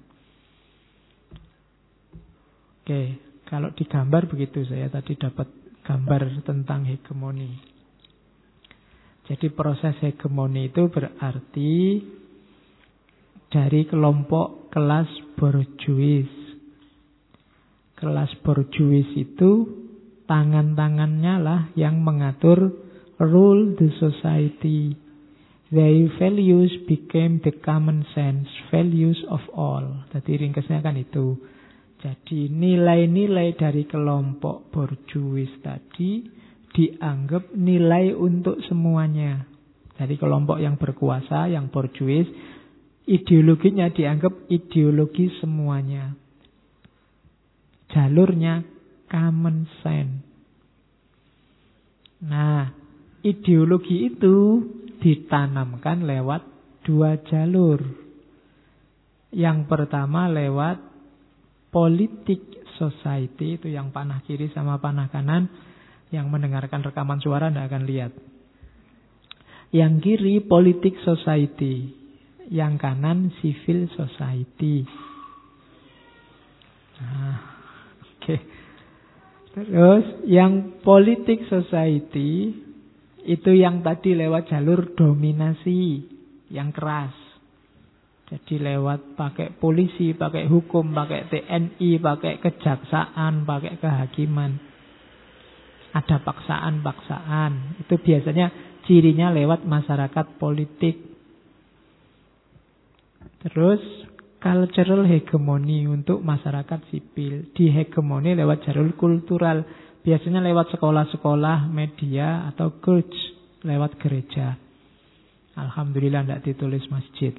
Oke, kalau digambar begitu, saya tadi dapat gambar tentang hegemoni. Jadi proses hegemoni itu berarti dari kelompok kelas borjuis. Kelas borjuis itu tangan-tangannya lah yang mengatur rule the society. Their values became the common sense values of all. Jadi ringkasnya kan itu. Jadi nilai-nilai dari kelompok borjuis tadi dianggap nilai untuk semuanya. Dari kelompok yang berkuasa, yang borjuis, ideologinya dianggap ideologi semuanya. Jalurnya common sense. Nah, ideologi itu ditanamkan lewat 2 jalur. Yang pertama lewat politik society, itu yang panah kiri sama panah kanan. Yang mendengarkan rekaman suara tidak akan lihat. Yang kiri politik society, yang kanan civil society. Nah, oke. Terus yang politik society itu yang tadi lewat jalur dominasi yang keras. Jadi lewat pakai polisi, pakai hukum, pakai TNI, pakai kejaksaan, pakai kehakiman. Ada paksaan-paksaan. Itu biasanya cirinya lewat masyarakat politik. Terus cultural hegemoni untuk masyarakat sipil. Dihegemoni lewat jalur kultural. Biasanya lewat sekolah-sekolah, media, atau church, lewat gereja. Alhamdulillah tidak ditulis masjid.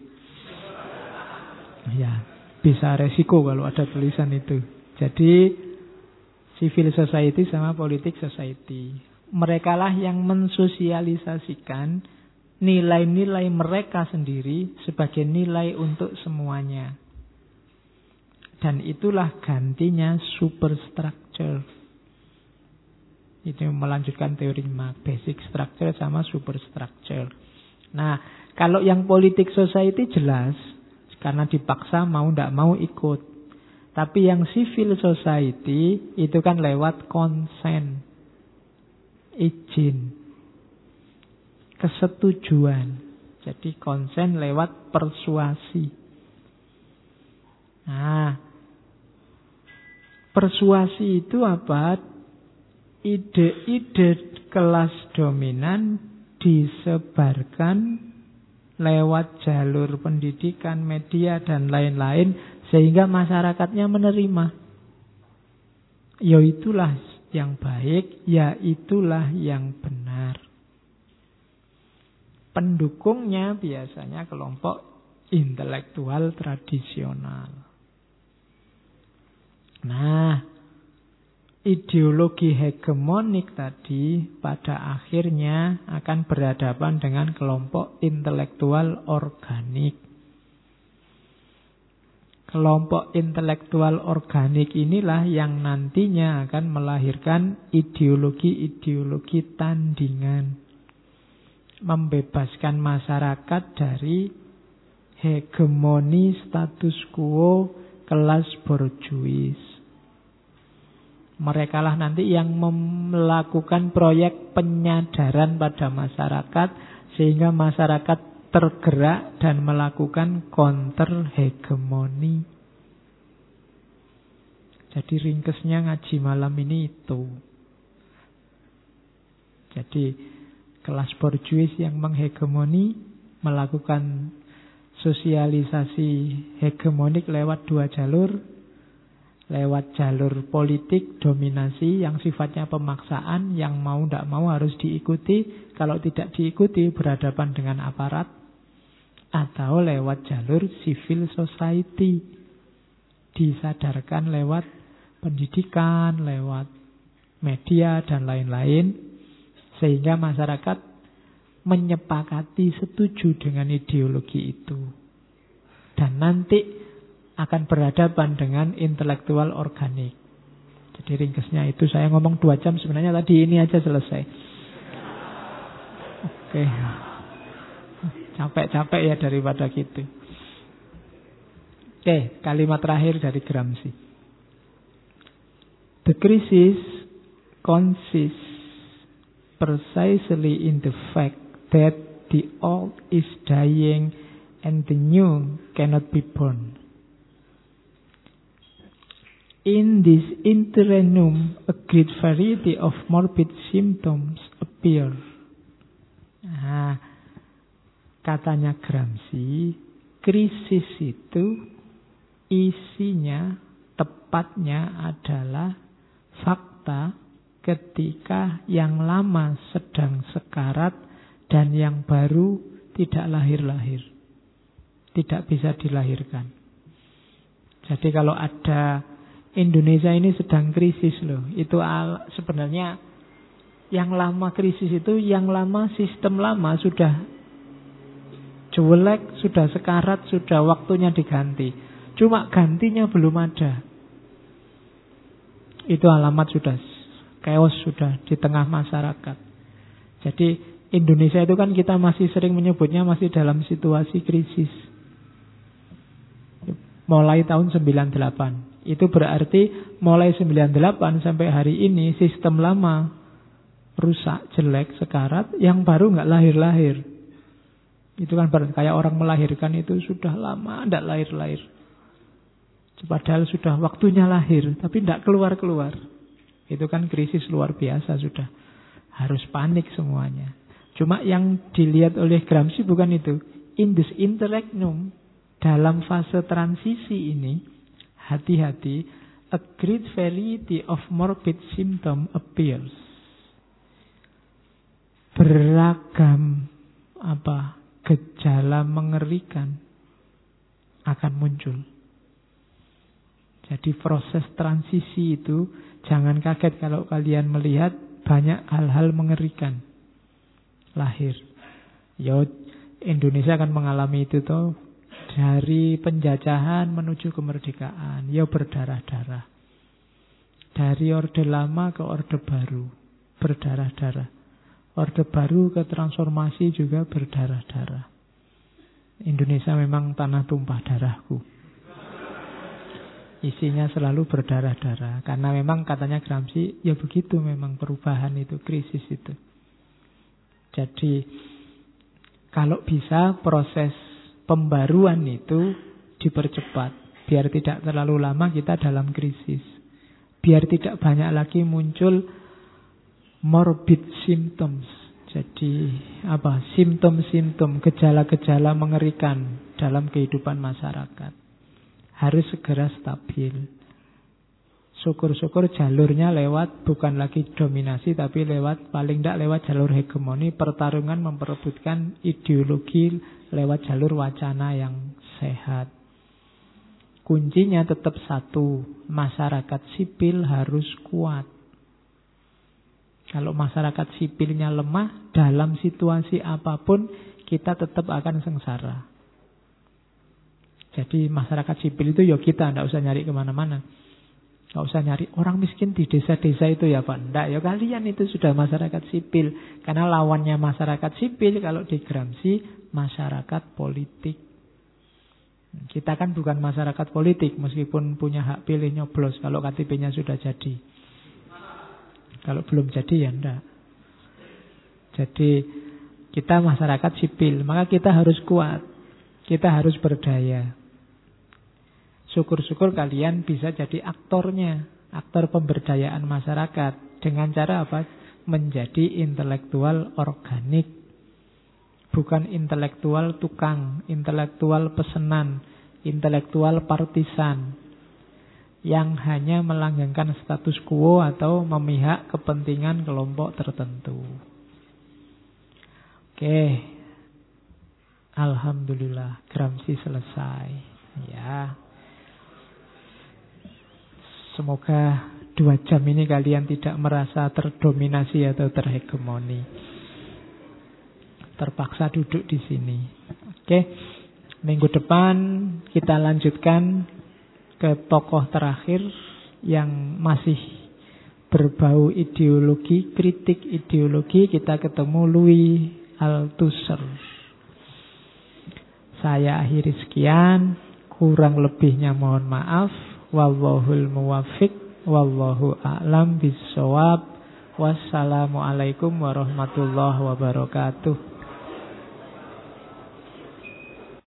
Ya, bisa resiko kalau ada tulisan itu. Jadi civil society sama politik society, mereka lah yang mensosialisasikan nilai-nilai mereka sendiri sebagai nilai untuk semuanya. Dan itulah gantinya superstructure. Itu melanjutkan teori Marx, basic structure sama superstructure. Nah, kalau yang politik society jelas, karena dipaksa mau tidak mau ikut. Tapi yang civil society itu kan lewat konsen, izin, kesetujuan. Jadi konsen lewat persuasi. Nah, persuasi itu apa? Ide-ide kelas dominan disebarkan lewat jalur pendidikan, media, dan lain-lain, sehingga masyarakatnya menerima. Ya itulah yang baik, ya itulah yang benar. Pendukungnya biasanya kelompok intelektual tradisional. Nah, ideologi hegemonik tadi pada akhirnya akan berhadapan dengan kelompok intelektual organik. Kelompok intelektual organik inilah yang nantinya akan melahirkan ideologi-ideologi tandingan, membebaskan masyarakat dari hegemoni status quo kelas borjuis. Mereka lah nanti yang melakukan proyek penyadaran pada masyarakat, sehingga masyarakat tergerak dan melakukan counter hegemoni. Jadi ringkesnya ngaji malam ini itu. Jadi kelas borjuis yang menghegemoni melakukan sosialisasi hegemonik lewat dua jalur. Lewat jalur politik dominasi yang sifatnya pemaksaan, yang mau tidak mau harus diikuti. Kalau tidak diikuti berhadapan dengan aparat. Atau lewat jalur civil society, disadarkan lewat pendidikan, lewat media dan lain-lain, sehingga masyarakat menyepakati setuju dengan ideologi itu. Dan nanti akan berhadapan dengan intelektual organik. Jadi ringkesnya itu, saya ngomong 2 jam, sebenarnya tadi ini aja selesai. Oke. Capek-capek ya daripada gitu. Oke, kalimat terakhir dari Gramsci. The crisis consists precisely in the fact that the old is dying and the new cannot be born. In this interregnum, a great variety of morbid symptoms appear. Nah, katanya Gramsci, krisis itu isinya, tepatnya adalah fakta ketika yang lama sedang sekarat dan yang baru tidak lahir-lahir, tidak bisa dilahirkan. Jadi kalau ada Indonesia ini sedang krisis loh. Itu sebenarnya yang lama krisis itu, yang lama sistem lama sudah jelek, sudah sekarat, sudah waktunya diganti. Cuma gantinya belum ada. Itu alamat sudah chaos sudah di tengah masyarakat. Jadi Indonesia itu kan kita masih sering menyebutnya masih dalam situasi krisis. Mulai tahun 98. Itu berarti mulai 98 sampai hari ini sistem lama rusak, jelek, sekarat, yang baru nggak lahir-lahir. Itu kan berarti kayak orang melahirkan itu sudah lama nggak lahir-lahir. Padahal sudah waktunya lahir, tapi nggak keluar-keluar. Itu kan krisis luar biasa sudah. Harus panik semuanya. Cuma yang dilihat oleh Gramsci bukan itu. In this interregnum, dalam fase transisi ini, hati-hati, a great variety of morbid symptom appears. Beragam gejala mengerikan akan muncul. Jadi proses transisi itu jangan kaget kalau kalian melihat banyak hal-hal mengerikan lahir. Ya, Indonesia akan mengalami itu toh. Dari penjajahan menuju kemerdekaan, ya berdarah-darah. Dari orde lama ke orde baru, berdarah-darah. Orde baru ke transformasi juga berdarah-darah. Indonesia memang tanah tumpah darahku. Isinya selalu berdarah-darah. Karena memang katanya Gramsci, ya begitu memang perubahan itu, krisis itu. Jadi kalau bisa proses pembaruan itu dipercepat. Biar tidak terlalu lama kita dalam krisis. Biar tidak banyak lagi muncul morbid symptoms. Jadi simptom-simptom, gejala-gejala mengerikan dalam kehidupan masyarakat. Harus segera stabil. Syukur-syukur jalurnya lewat bukan lagi dominasi, tapi paling tidak lewat jalur hegemoni, pertarungan memperebutkan ideologi lewat jalur wacana yang sehat. Kuncinya tetap satu, masyarakat sipil harus kuat. Kalau masyarakat sipilnya lemah, dalam situasi apapun kita tetap akan sengsara. Jadi masyarakat sipil itu ya kita, tidak usah nyari kemana-mana. Tidak usah nyari orang miskin di desa-desa itu ya Pak. Tidak, ya kalian itu sudah masyarakat sipil. Karena lawannya masyarakat sipil kalau di Gramsci, masyarakat politik. Kita kan bukan masyarakat politik, meskipun punya hak pilih nyoblos kalau KTP-nya sudah jadi. Kalau belum jadi ya enggak. Jadi kita masyarakat sipil, maka kita harus kuat. Kita harus berdaya. Syukur-syukur kalian bisa jadi aktornya, aktor pemberdayaan masyarakat. Dengan cara apa? Menjadi intelektual organik. Bukan intelektual tukang, intelektual pesenan, intelektual partisan. Yang hanya melanggengkan status quo atau memihak kepentingan kelompok tertentu. Oke. Alhamdulillah, Gramsci selesai. Ya. Semoga 2 jam ini kalian tidak merasa terdominasi atau terhegemoni. Terpaksa duduk di sini. Oke. Minggu depan kita lanjutkan ke tokoh terakhir yang masih berbau ideologi, kritik ideologi. Kita ketemu Louis Althusser. Saya akhiri sekian, kurang lebihnya mohon maaf. Wallahul muwaffiq, wallahu a'lam bissawab. Wassalamualaikum warahmatullahi wabarakatuh.